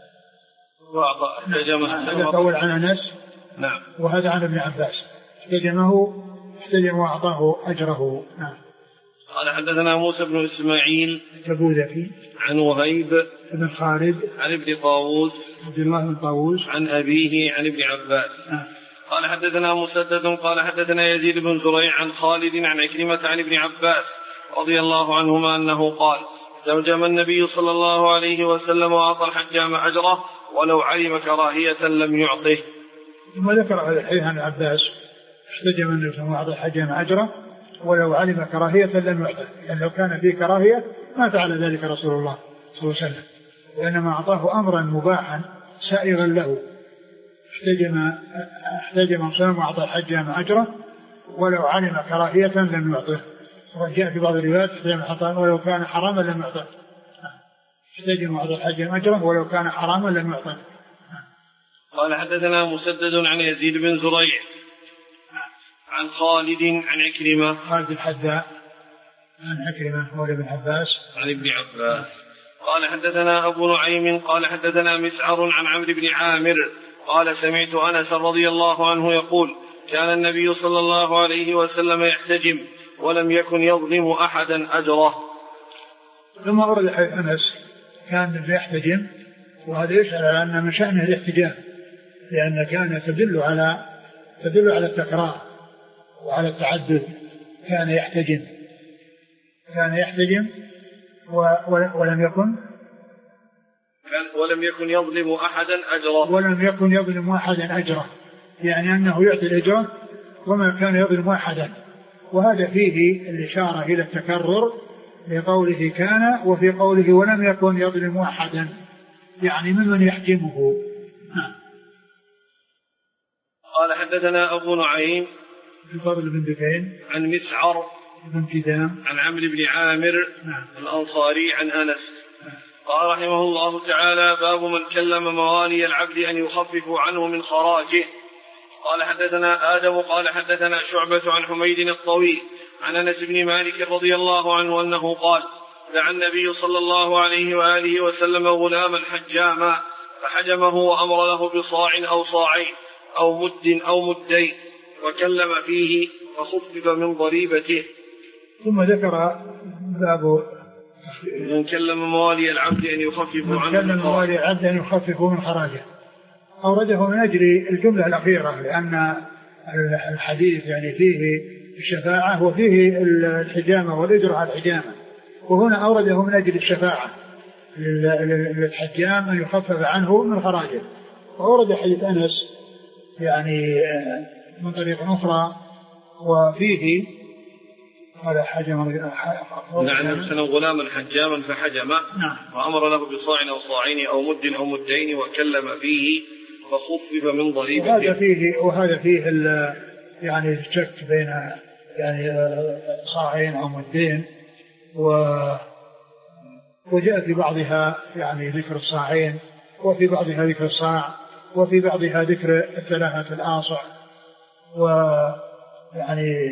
هذا أول عن أنس نعم، وهذا عن ابن عباس احتجمه احتجم وأعطاه أجره. نعم. قال حدثنا موسى بن إسماعيل التبوذكي عن وهيب بن خالد عن ابن طاووس عبد الله بن طاووس عن أبيه عن ابن عباس. نعم. قال حدثنا مسدد قال حدثنا يزيد بن زريع عن خالد عن عكرمة عن ابن عباس رضي الله عنهما أنه قال: ترجم النبي صلى الله عليه وسلم وأعطى الحجام أجره ولو علم كراهية لم يعطه. ثم ذكر هذا الحديث عن عباس: احتجم النبي صلى الله عليه وسلم وأعطى الحجام أجره ولو علم كراهية لم يعطه، يعني لو كان فيه كراهية ما فعل ذلك رسول الله صلى الله عليه وسلم، وإنما أعطاه أمرا مباحا سائغا له. احتجم احتجم وسلم وأعطى الحجام أجره ولو علم كراهية لم يعطه. وجاء في بعض الروايات ولو كان حراما لم يعطه. احتجم وأعطى الحجام أجره ولو كان حراما لم يعطه. قال حدثنا مسدد عن يزيد بن زريع عن خالد عن عكرمة خالد الحذاء عن عكرمة مولى ابن عباس عن ابن عباس. قال حدثنا أبو نعيم قال حدثنا مسعر عن عمرو بن عامر قال: سمعت أنس رضي الله عنه يقول: كان النبي صلى الله عليه وسلم يحتجم ولم يكن يظلم أحدا أجره. ثم ورد حديث أنس كان يحتجم، وهذا يشعر على أن من شأنه الاحتجام، لأن كان تدل على تدل على التكرار وعلى التعدد. كان يحتجم كان يحتجم ولم يكن ولم يكن يظلم أحدا أجره ولم يكن يظلم أحدا أجره، يعني أنه يعطي الأجر وما كان يظلم أحدا. وهذا فيه الإشارة إلى التكرر لقوله كان، وفي قوله ولم يكن يظلم أحدا، يعني ممن يحجمه. قال حدثنا أبو نعيم الفضل بن دكين عن مسعر بن كدام عن عمرو بن عامر نعم. الأنصاري عن أنس قال رحمه الله تعالى: باب من كلم موالي العبد أن يخففوا عنه من خراجه. قال حدثنا آدم قال حدثنا شعبة عن حميد الطويل عن أنس بن مالك رضي الله عنه أنه قال: دعا النبي صلى الله عليه وآله وسلم غلاما حجاما فحجمه وأمر له بصاع أو صاعين أو مد أو مدين وكلم فيه فخفف من ضريبته. ثم ذكر باب من كلم موالي العبد أن يخففوا عنه من كلم موالي العبد أن يخففوا من خراجه. أورده من أجل الجملة الأخيرة لأن الحديث يعني فيه الشفاعة وفيه الحجامة والإجر على الحجامة، وهنا أورده من أجل الشفاعة للحجام أن يخفف عنه من خراجه. وأورد حديث أنس يعني من طريق أخرى وفيه هذا حجم. نعم سنة غلاما حجاما فحجما نعم. وأمر له بصاع أو صاعين أو مد أو مدين وكلم فيه فخفف من ضريبته. وهذا فيه وهذا فيه يعني الشك بين يعني صاعين أو مدين، وجاء في بعضها يعني ذكر الصاعين وفي بعضها ذكر الصاع وفي بعضها ذكر الثلاثة الآصع، ويعني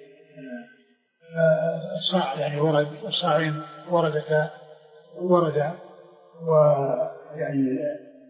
الصاع يعني ورد الصاعين وردت ورد ويعني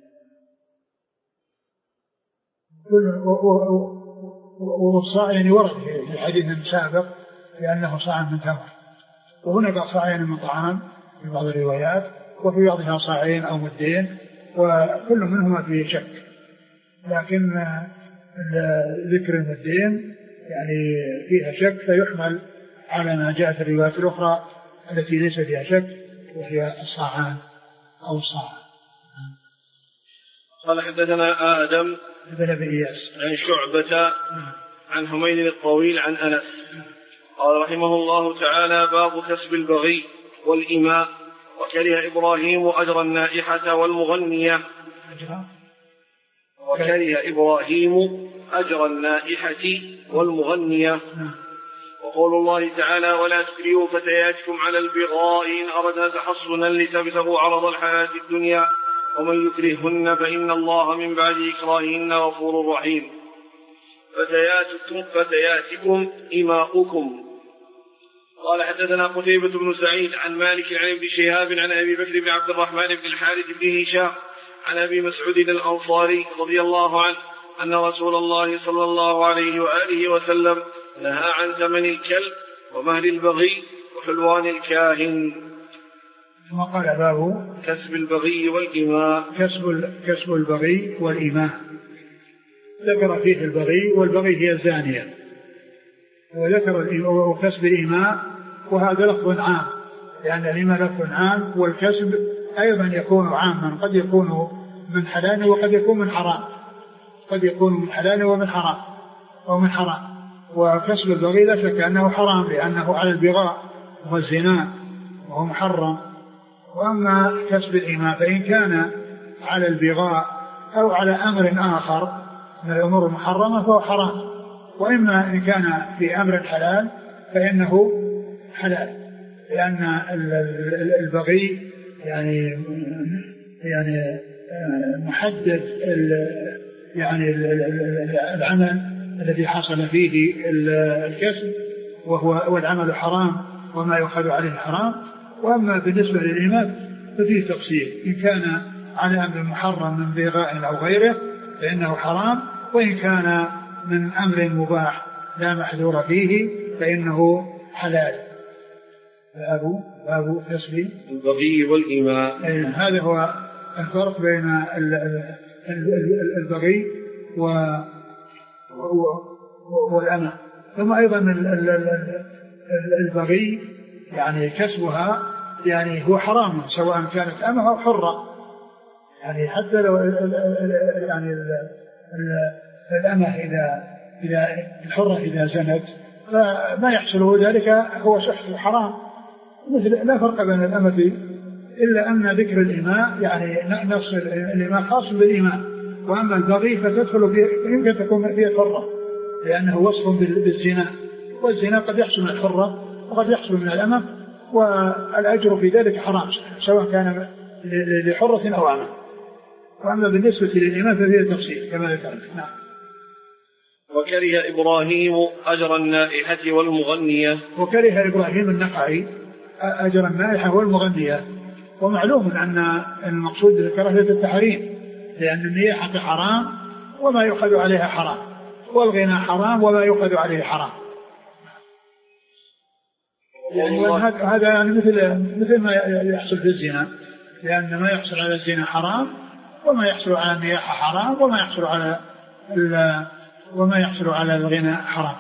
والصاع يعني ورد في الحديث السابق لأنه صاع من تمر، وهنا صاعين من طعام في بعض الروايات وفي بعضها صاعين أو مدين، وكل منهما فيه شك، لكن ذكر المدين يعني فيها شك فيحمل على ما جاءت الروايات الأخرى التي ليس فيها شك وهي الصاعان أو الصاع. قال حدثنا آدم بن أبي إياس عن شعبة عن حميد الطويل عن أنس قال رحمه الله تعالى: باب كسب البغي والإماء. وكره إبراهيم أجر النائحة والمغنية وكره إبراهيم أجر النائحة والمغنية. وقول الله تعالى: ولا تكرهوا فتياتكم على البغاء إن أردنا تحصنا لتبتغوا عرض الحياة الدنيا ومن يكرههن فإن الله من بعد إكراههن غفور رحيم. فتياتكم فتياتكم إماؤكم. قال حدثنا قتيبة بن سعيد عن مالك عن ابن شهاب عن أبي بكر بن عبد الرحمن بن الحارث بن هشام عن أبي مسعود الأنصاري رضي الله عنه أن رسول الله صلى الله عليه وآله وسلم نهى عن ثمن الكلب ومهر البغي وحلوان الكاهن. ثم قال باب كسب البغي والإماء. كسب كسب البغي والإماء. ذكر فيه البغي، والبغي هي الزانية، وذكر كسب الإماء، وهذا لفظ عام لأن الإماء لفظ عام، والكسب أيضا يكون عاما، قد يكون من حلال وقد يكون من حرام، قد يكون من حلال ومن حرام أو من حرام. وكسب البغي لا شك أنه حرام لأنه على البغاء والزنا وهو محرم. وأما كسب الإماء فإن كان على البغاء أو على أمر آخر من الأمور المحرمة فهو حرام، وإما إن كان في أمر حلال فإنه حلال، لأن البغي يعني يعني محدد يعني العمل الذي حصل فيه الكسب وهو والعمل حرام وما يؤخذ عليه حرام. وأما بالنسبة للإماء ففيه تفصيل، إن كان على أمر محرم من بغاء أو غيره فإنه حرام، وإن كان من أمر مباح لا محذور فيه فإنه حلال. باب باب كسب البغي والإماء. هذا هو الفرق بين البغي والأمة. ثم أيضا البغي يعني كسبها يعني هو حرام سواء كانت أمة أو حرة، يعني حتى لو يعني الأمة إذا إذا الحرة إذا زنت فما يحصل ذلك هو سحت حرام، مثل لا فرق بين الأمة، إلا أن ذكر الإماء يعني نص الإماء خاص بالإماء، وأما البغي فتدخل فيه يمكن تكون فيه حرة لأنه وصف بالزنا، والزنا قد يحصل من الحرة وقد يحصل من الأمة، والأجر في ذلك حرام سواء كان لحرة أو أمة. وأما بالنسبة للإماء ففيه تفصيل كما ذكرت. نعم. وكره إبراهيم أجر النائحة والمغنية. وكره إبراهيم النخعي أجر النائحة والمغنية. ومعلوم أن المقصود بكراهية التحريم، لأن النياحة حرام وما يؤخذ عليها حرام، والغنى حرام وما يؤخذ عليه حرام. يعني هذا يعني مثل مثل ما يحصل في الزنا، لأن ما يحصل على الزنا حرام، وما يحصل على النياحة حرام، وما يحصل على وما يحصل على الغنى حرام.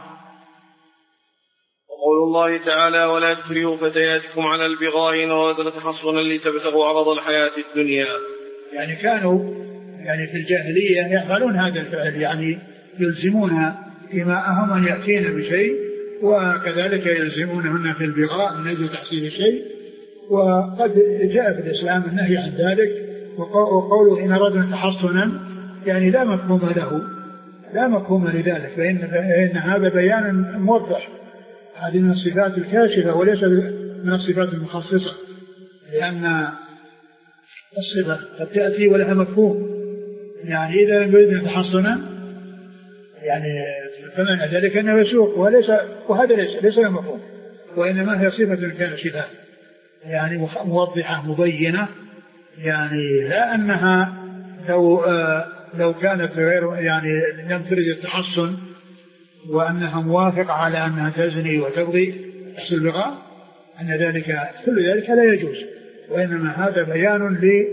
وقول الله تعالى: ولا تكرهوا فتياتكم على البغاء إن أردنا تحصنا لتبتغوا عرض الحياة الدنيا. يعني كانوا يعني في الجاهلية يفعلون هذا الفعل، يعني يلزمون إماءهم أن يأتين بشيء، وكذلك يلزمونهن في البغاء من أجل تحصيل شيء. وقد جاء في الإسلام النهي عن ذلك، وقوله إن أردنا تحصنا يعني لا مفهوم له، لا مفهوم لذلك، فإن هذا بيان موضح. هذه من الصفات الكاشفة وليس من الصفات المخصصة، لأن الصفة قد تأتي ولها مفهوم. يعني إذا لم يرد تحصنا يعني فمعنى ذلك أنه يسوق، وليس وهذا ليس ليس له مفهوم، وإنما هي صفة كاشفة يعني موضحة مبينة. يعني لا أنها لو آه لو كانت غير يعني لم ترد التحصن وأنها موافقة على أنها تزني وتبغي تحصل البغاء، أن ذلك كل ذلك لا يجوز، وإنما هذا بيان ل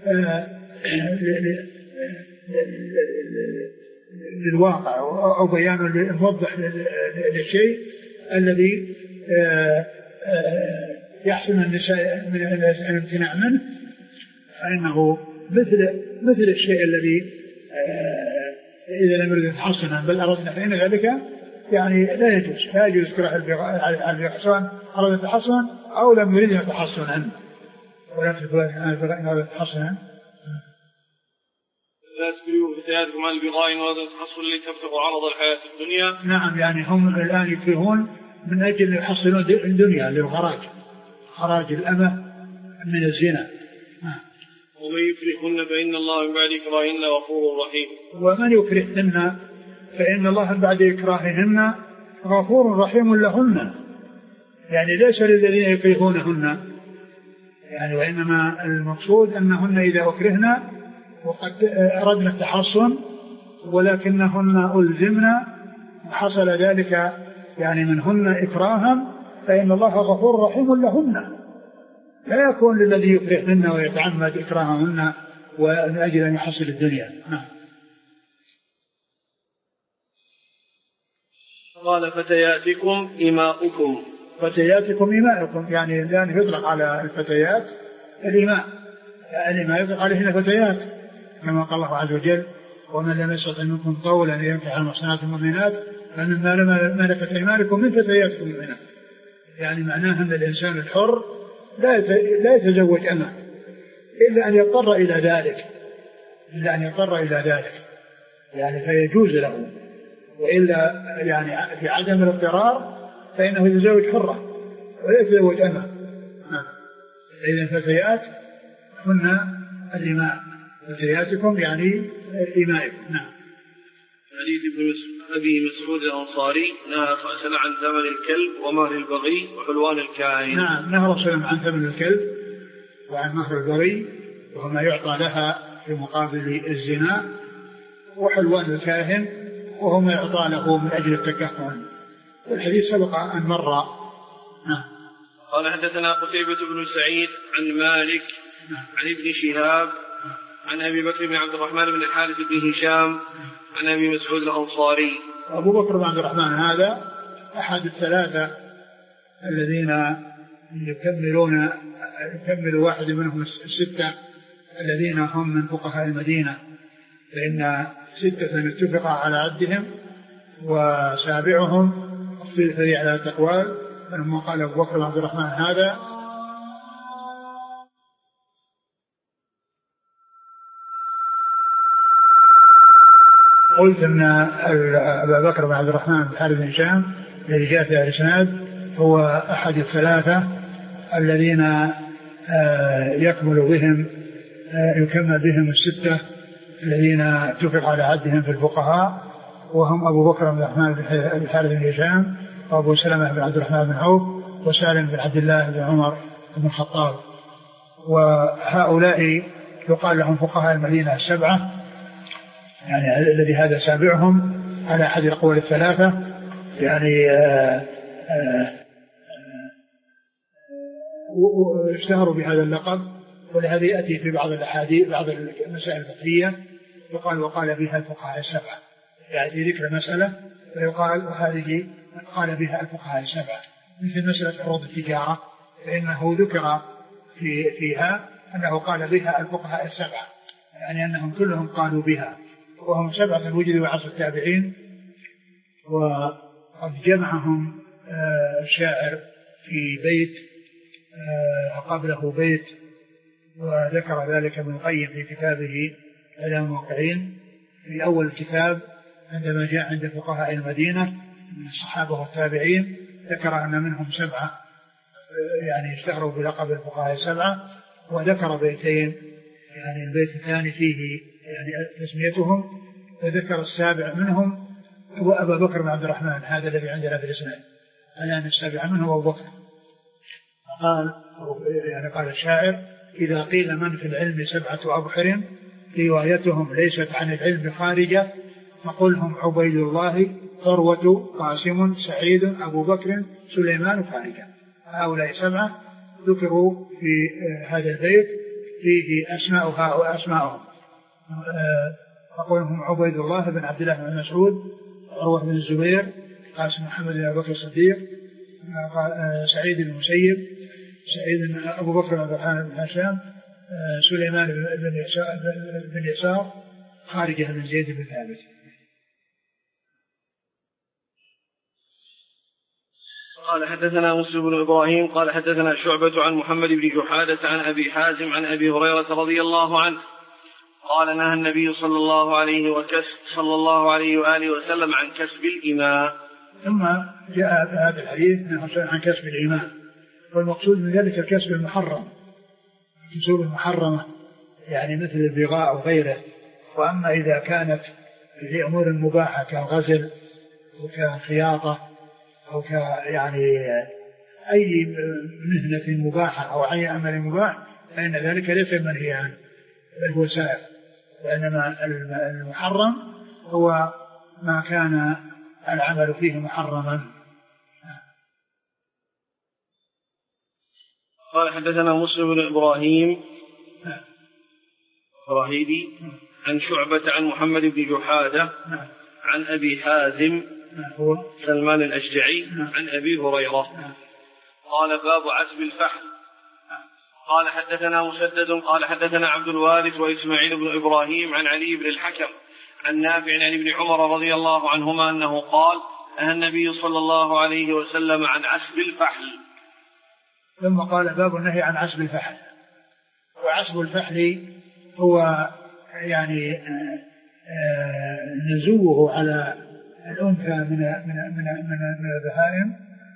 للواقع أو بيان موضح للشيء الذي يحسن النساء من الامتناع منه، فإنه مثل مثل الشيء الذي إذا لم يرد تحصنا بل أردنا فإن ذلك يعني لا يجوز لا يجوز كراهة البغاء سواء أراد تحصنا أو لم يرد تحصنا، ولا تكره تحصنا. لا تكرهوا فتياتكم على البغاء إن أردنا تحصنا لتبتغوا عرض الحياة الدنيا. نعم، يعني هم الآن يكرهون من أجل أن يحصلون الدنيا للخراج، خراج الأمة من الزنا. ومن يكرهن فإن الله من بعد إكراههن غفور رحيم. ومن يكرهن فإن الله من بعد إكراههن غفور رحيم لهن، يعني ليس للذين يكرهونهن يعني، وإنما المقصود أنهن إذا أكرهن وقد أردنا التحصن ولكنهن ألزمنا وحصل ذلك يعني منهن إكراها، فإن الله غفور رحيم لهن، لا يكون للذي يكرههن ويتعمد إكراههن ومن أجل أن يحصل الدنيا. قال فتياتكم إماؤكم. فتياتكم إماؤكم يعني الآن يطلق على الفتيات الإماء، يعني ما يطلق عليهن فتيات كما قال الله عز وجل: ومن لم يستطع منكم طولا أن ينكح المحصنات المؤمنات فمما ملكت أيمانكم من فتياتكم المؤمنات. يعني معناها أن الإنسان الحر لا يتزوج أمة إلا أن يضطر إلى ذلك، إلا أن يضطر إلى ذلك يعني فيجوز له، وإلا يعني في عدم الاضطرار فإنه يتزوج حرة ولا يتزوج أمة. إذن الفتيات هن الإماء، فتياتكم يعني إمائكم. نعم. حديث أبي مسعود الأنصاري نهى صلى الله عليه وسلم عن ثمن الكلب ومهر البغي وحلوان الكاهن. نعم، نهى رسول الله عن ثمن الكلب وعن مهر البغي وهو ما يعطى لها في مقابل الزنا، وحلوان الكاهن وهو ما يعطى له من أجل التكهن، والحديث سبق أن مر. نعم. قال حدثنا قتيبة بن سعيد عن مالك عن ابن شهاب عن أبي بكر بن عبد الرحمن بن الحارث بن هشام عن أبي مسعود الأنصاري. أبو بكر بن عبد الرحمن هذا أحد الثلاثة الذين يكملون يكمل واحد منهم الستة الذين هم من فقهاء المدينة، فإن ستة اتفق على عدهم وسابعهم في على التقوال، فلما قال أبو بكر بن عبد الرحمن هذا قلت أن أبا بكر بن عبد الرحمن بن الحارث بن هشام الذي جاء في الإسناد هو أحد الثلاثة الذين يكمل بهم يكمل بهم الستة الذين اتفق على عدهم في الفقهاء، وهم أبو بكر بن الرحمن بن الحارث بن هشام وأبو سلمة بن عبد الرحمن بن عوف وسالم بن عبد الله بن عمر بن الخطاب. وهؤلاء يقال لهم فقهاء المدينة السبعة، يعني الذي هذا سابعهم على أحد القول الثلاثة، يعني آآ آآ واشتهروا بهذا اللقب. ولهذا يأتي في بعض الأحاديث بعض المسائل الفقهية يقال وقال بها الفقهاء السبعة، يعني ذكر مسألة ويقال وهذه قال بها الفقهاء السبعة، مثل مسألة عروض التجارة فإنه ذكر في فيها أنه قال بها الفقهاء السبعة، يعني أنهم كلهم قالوا بها، وهم سبعة وجدوا عصر التابعين. وقد جمعهم الشاعر في بيت قبله بيت، وذكر ذلك ابن القيم في كتابه إعلام الموقعين في أول الكتاب عندما جاء عند فقهاء المدينة من الصحابة والتابعين، ذكر أن منهم سبعة يعني اشتهروا بلقب الفقهاء السبعة، وذكر بيتين، يعني البيت الثاني فيه يعني تسميتهم، وذكر السابع منهم هو أبا بكر بن عبد الرحمن، هذا الذي عندنا في الإسناد، الآن السابع منه أبو بكر. قال يعني قال الشاعر: إذا قيل من في العلم سبعة أبحر روايتهم ليست عن العلم خارجة فقلهم عبيد الله ثروة قاسم سعيد أبو بكر سليمان خارجة. هؤلاء سبعة ذكروا في هذا البيت فيه أسماؤها وأسماؤهم، فقلهم عبيد الله بن عبد الله بن مسعود، عروة بن الزبير، قاسم محمد بن أبو بكر الصديق، سعيد بن المسيب، سعيد بن أبو بكر بن هشام، سليمان بن يسار، خارجة بن زيد بن ثابت. قال حدثنا مسلم بن إبراهيم قال حدثنا شعبة عن محمد بن جحادة عن أبي حازم عن أبي هريرة رضي الله عنه قال: نهى النبي صلى الله عليه وكسب صلى الله عليه وآله وسلم عن كسب الإماء. ثم جاء هذا الحديث عن كسب الإماء، والمقصود من ذلك الكسب المحرم، الكسوب المحرمة، يعني مثل البغاء وغيره. وأما إذا كانت في أمور مباحة كالغزل وكالخياطة أو ك يعني أي مهنة مباحة أو أي عمل مباح فإن ذلك ليس منهي عنه بل هو سائر، وإنما المحرم هو ما كان العمل فيه محرما. قال حدثنا مسلم بن إبراهيم إبراهيمي عن شعبة عن محمد بن جحادة عن أبي حازم هو سلمان الأشجعي عن أبي هريرة قال: باب عزب الفحل. قال حدثنا مسدد قال حدثنا عبد الوارث وإسماعيل بن إبراهيم عن علي بن الحكم عن نافع عن ابن عمر رضي الله عنهما أنه قال: نهى النبي صلى الله عليه وسلم عن عزب الفحل. ثم قال: باب النهي عن عزب الفحل. وعزب الفحل هو يعني نزوه على الأنثى من من من من, من البهائم،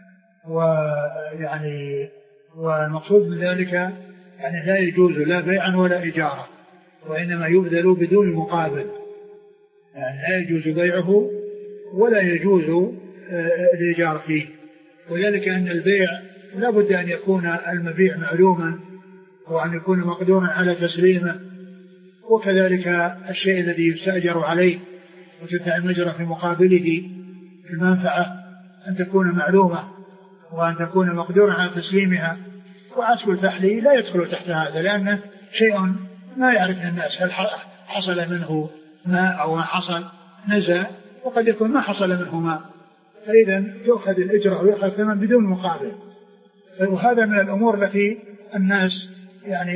ويعني والمقصود من ذلك يعني لا يجوز لا بيعا ولا إجارة، وإنما يبذل بدون مقابل، يعني لا يجوز بيعه ولا يجوز الإجارة فيه. وذلك أن البيع لا بد أن يكون المبيع معلوما وأن يكون مقدورا على تسليمه، وكذلك الشيء الذي يستأجر عليه وتدفع المجرى في مقابله المنفعة أن تكون معلومة وأن تكون مقدورا على تسليمها. وعزب الفحل لا يدخل تحت هذا، لأنه شيء ما يعرف الناس هل حصل منه ماء أو ما حصل نزع، وقد يكون ما حصل منه ماء، فإذا يؤخذ الإجرة ويؤخذ ثمن بدون مقابل. وهذا من الأمور التي الناس يعني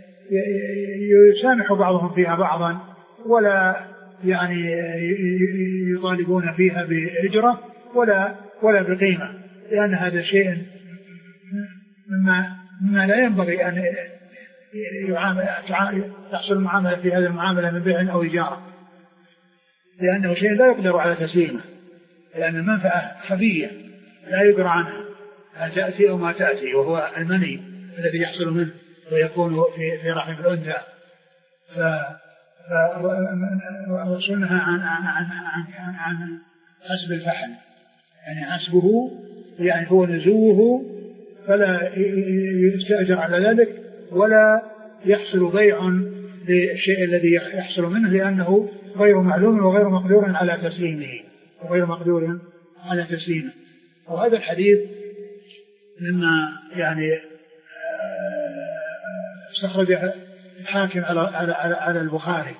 يسامح بعضهم فيها بعضا، ولا يعني يطالبون فيها بإجرة ولا ولا بقيمة، لأن هذا شيء مما, مما لا ينبغي أن تحصل المعاملة في هذه المعاملة من بيع أو إجارة، لأنه شيء لا يقدر على تسليمه، لأن المنفعة خفية لا يقدر عنها، لا تأتي أو ما تأتي، وهو المني الذي يحصل منه ويكون في في رحم الأنثى. الرسول نهى عن عن عن عن, عن حسب الفحل، يعني حسبه يعني هو نزوه فلا يستأجر على ذلك ولا يحصل بيع للشيء الذي يحصل منه لأنه غير معلوم وغير مقدور على تسليمه وغير مقدور على تسليمه. وهذا الحديث مما يعني استخرجه الحاكم على على على, على البخاري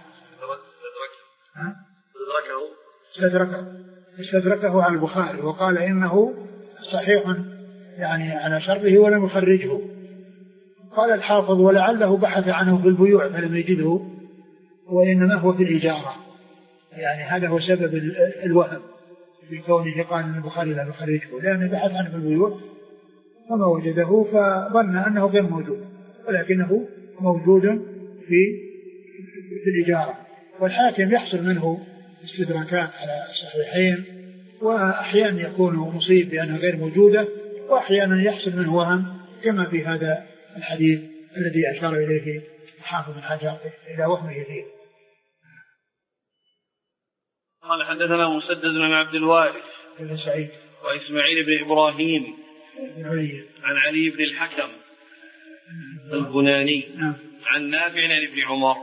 استدركه استدركه على البخاري وقال إنه صحيح يعني على شرطه ولم يخرجه. قال الحافظ ولعله بحث عنه في البيوع فلم يجده وإنما هو في الإجارة، يعني هذا هو سبب الوهم في كونه قال أن البخاري لا يخرجه، لأنه بحث عنه في البيوع فما وجده فظن أنه غير موجود ولكنه موجود في في الإجارة. والحاكم يحصل منه استدراكات على الصحيحين، وأحيانا يكون مصيب بأنها غير موجودة، وأحيانا يحصل منه وهم كما في هذا الحديث الذي أشار إليه حافظ بن حجر إلى وهمه فيه. قال حدثنا مسدد بن عبد الوارث بن سعيد وإسماعيل بن إبراهيم بن علي عن علي بن الحكم البناني عن نافع عن ابن عمر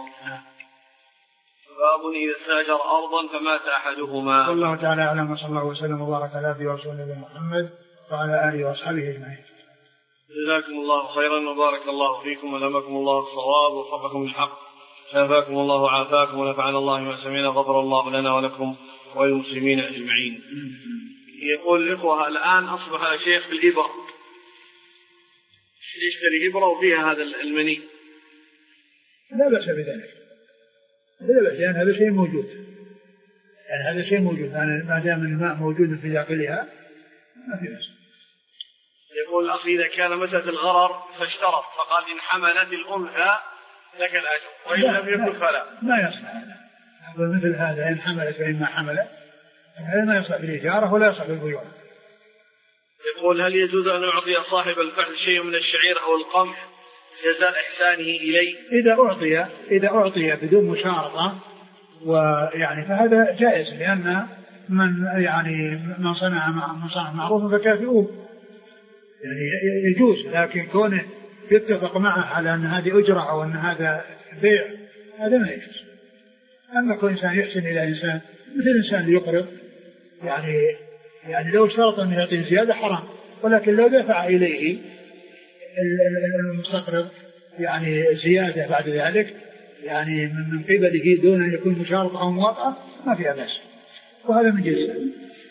باب إذا استأجر أرضا فمات أحدهما. والله تعالى أعلم وصلى الله وسلم وبارك على عبده ورسوله محمد وعلى آله وأصحابه أجمعين. جزاكم الله خيرا وبارك الله فيكم ولمكم الله الصواب ووفقكم للحق، شافاكم الله وعافاكم ونفعنا الله ما سمعنا، غفر الله لنا ولكم وللمسلمين أجمعين. يقول الإخوة الآن أصبح شيخ بالإبرة، يشتري إبرة وفيها هذا المني، لا بأس بذلك، لا بأس، لأن هذا شيء موجود، يعني هذا شيء موجود، يعني ما دام الماء موجود في داخلها ما في بأس. يقول الأخ إذا كان مسألة الغرر فاشترط فقال إن حملت الأنثى لك الأجر وإن لم يكن فلا، ما يصلح هذا. مثل هذا إن حملت فإن ما حملت هذا ما يصلح بالإجارة ولا يصلح بالبيوع. يقول هل يجوز أن أعطي صاحب الفحل شيء من الشعير أو القمح جزاء إحسانه إليه؟ إذا أعطي إذا أعطي بدون مشارطة ويعني فهذا جائز، لأن من يعني من صنع من صنع معروفا فكافئوه، يعني يجوز، لكن كونه يتفق معه على أن هذه أجرة أو أن هذا بيع هذا ما يجوز. أما كل إنسان يحسن إلى إنسان مثل إنسان يقرض، يعني يعني لو اشترط أن يعطي زيادة حرام، ولكن لو دفع إليه المستقرض يعني زيادة بعد ذلك يعني من قبله دون أن يكون مشارطة أو موافقة ما فيها بأس، وهذا من جنسه.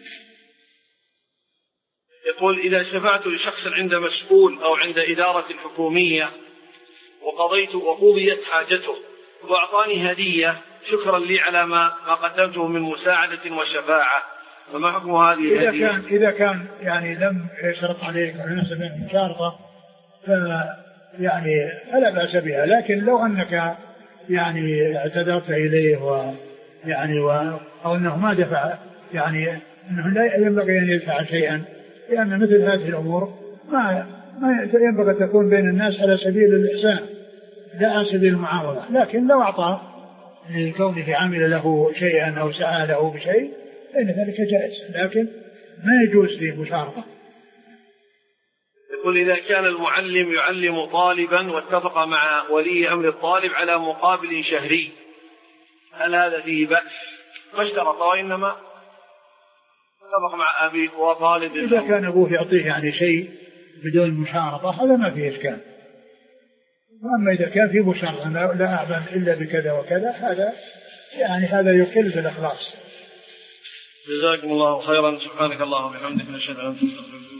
يقول إذا شفعت لشخص عند مسؤول أو عند إدارة حكومية وقضيت وقضيت حاجته وأعطاني هدية شكرا لي على ما قدمته من مساعدة وشفاعة، فما حكم هذه الهدية؟ إذا كان إذا كان يعني لم يشرط عليك أو يناسب المشارطة فيعني فلا بأس بها، لكن لو أنك يعني اعتذرت إليه ويعني و أو أنه ما دفع، يعني أنه لا ينبغي أن يدفع شيئا، لأن مثل هذه الأمور ما ما ينبغي أن تكون بين الناس على سبيل الإحسان لا على سبيل المعاوضة. لكن لو أعطى لكونه عمل له شيئا أو سعى له بشيء فإن ذلك جائز، لكن ما يجوز فيه مشارطة. يقول إذا كان المعلم يعلم طالبا واتفق مع ولي أمر الطالب على مقابل شهري هل هذا فيه بأس؟ ما اشترط وإنما اتفق مع أبيه وطالب. إذا كان أبوه يعطيه يعني شيء بدون مشارطة هذا ما فيه إشكال، وأما إذا كان فيه مشارطة لا أعلم إلا بكذا وكذا هذا يعني هذا يقل بالإخلاص. جزاكم الله خيرا، سبحانك اللهم وبحمدك نشهد أن لا إله إلا أنت.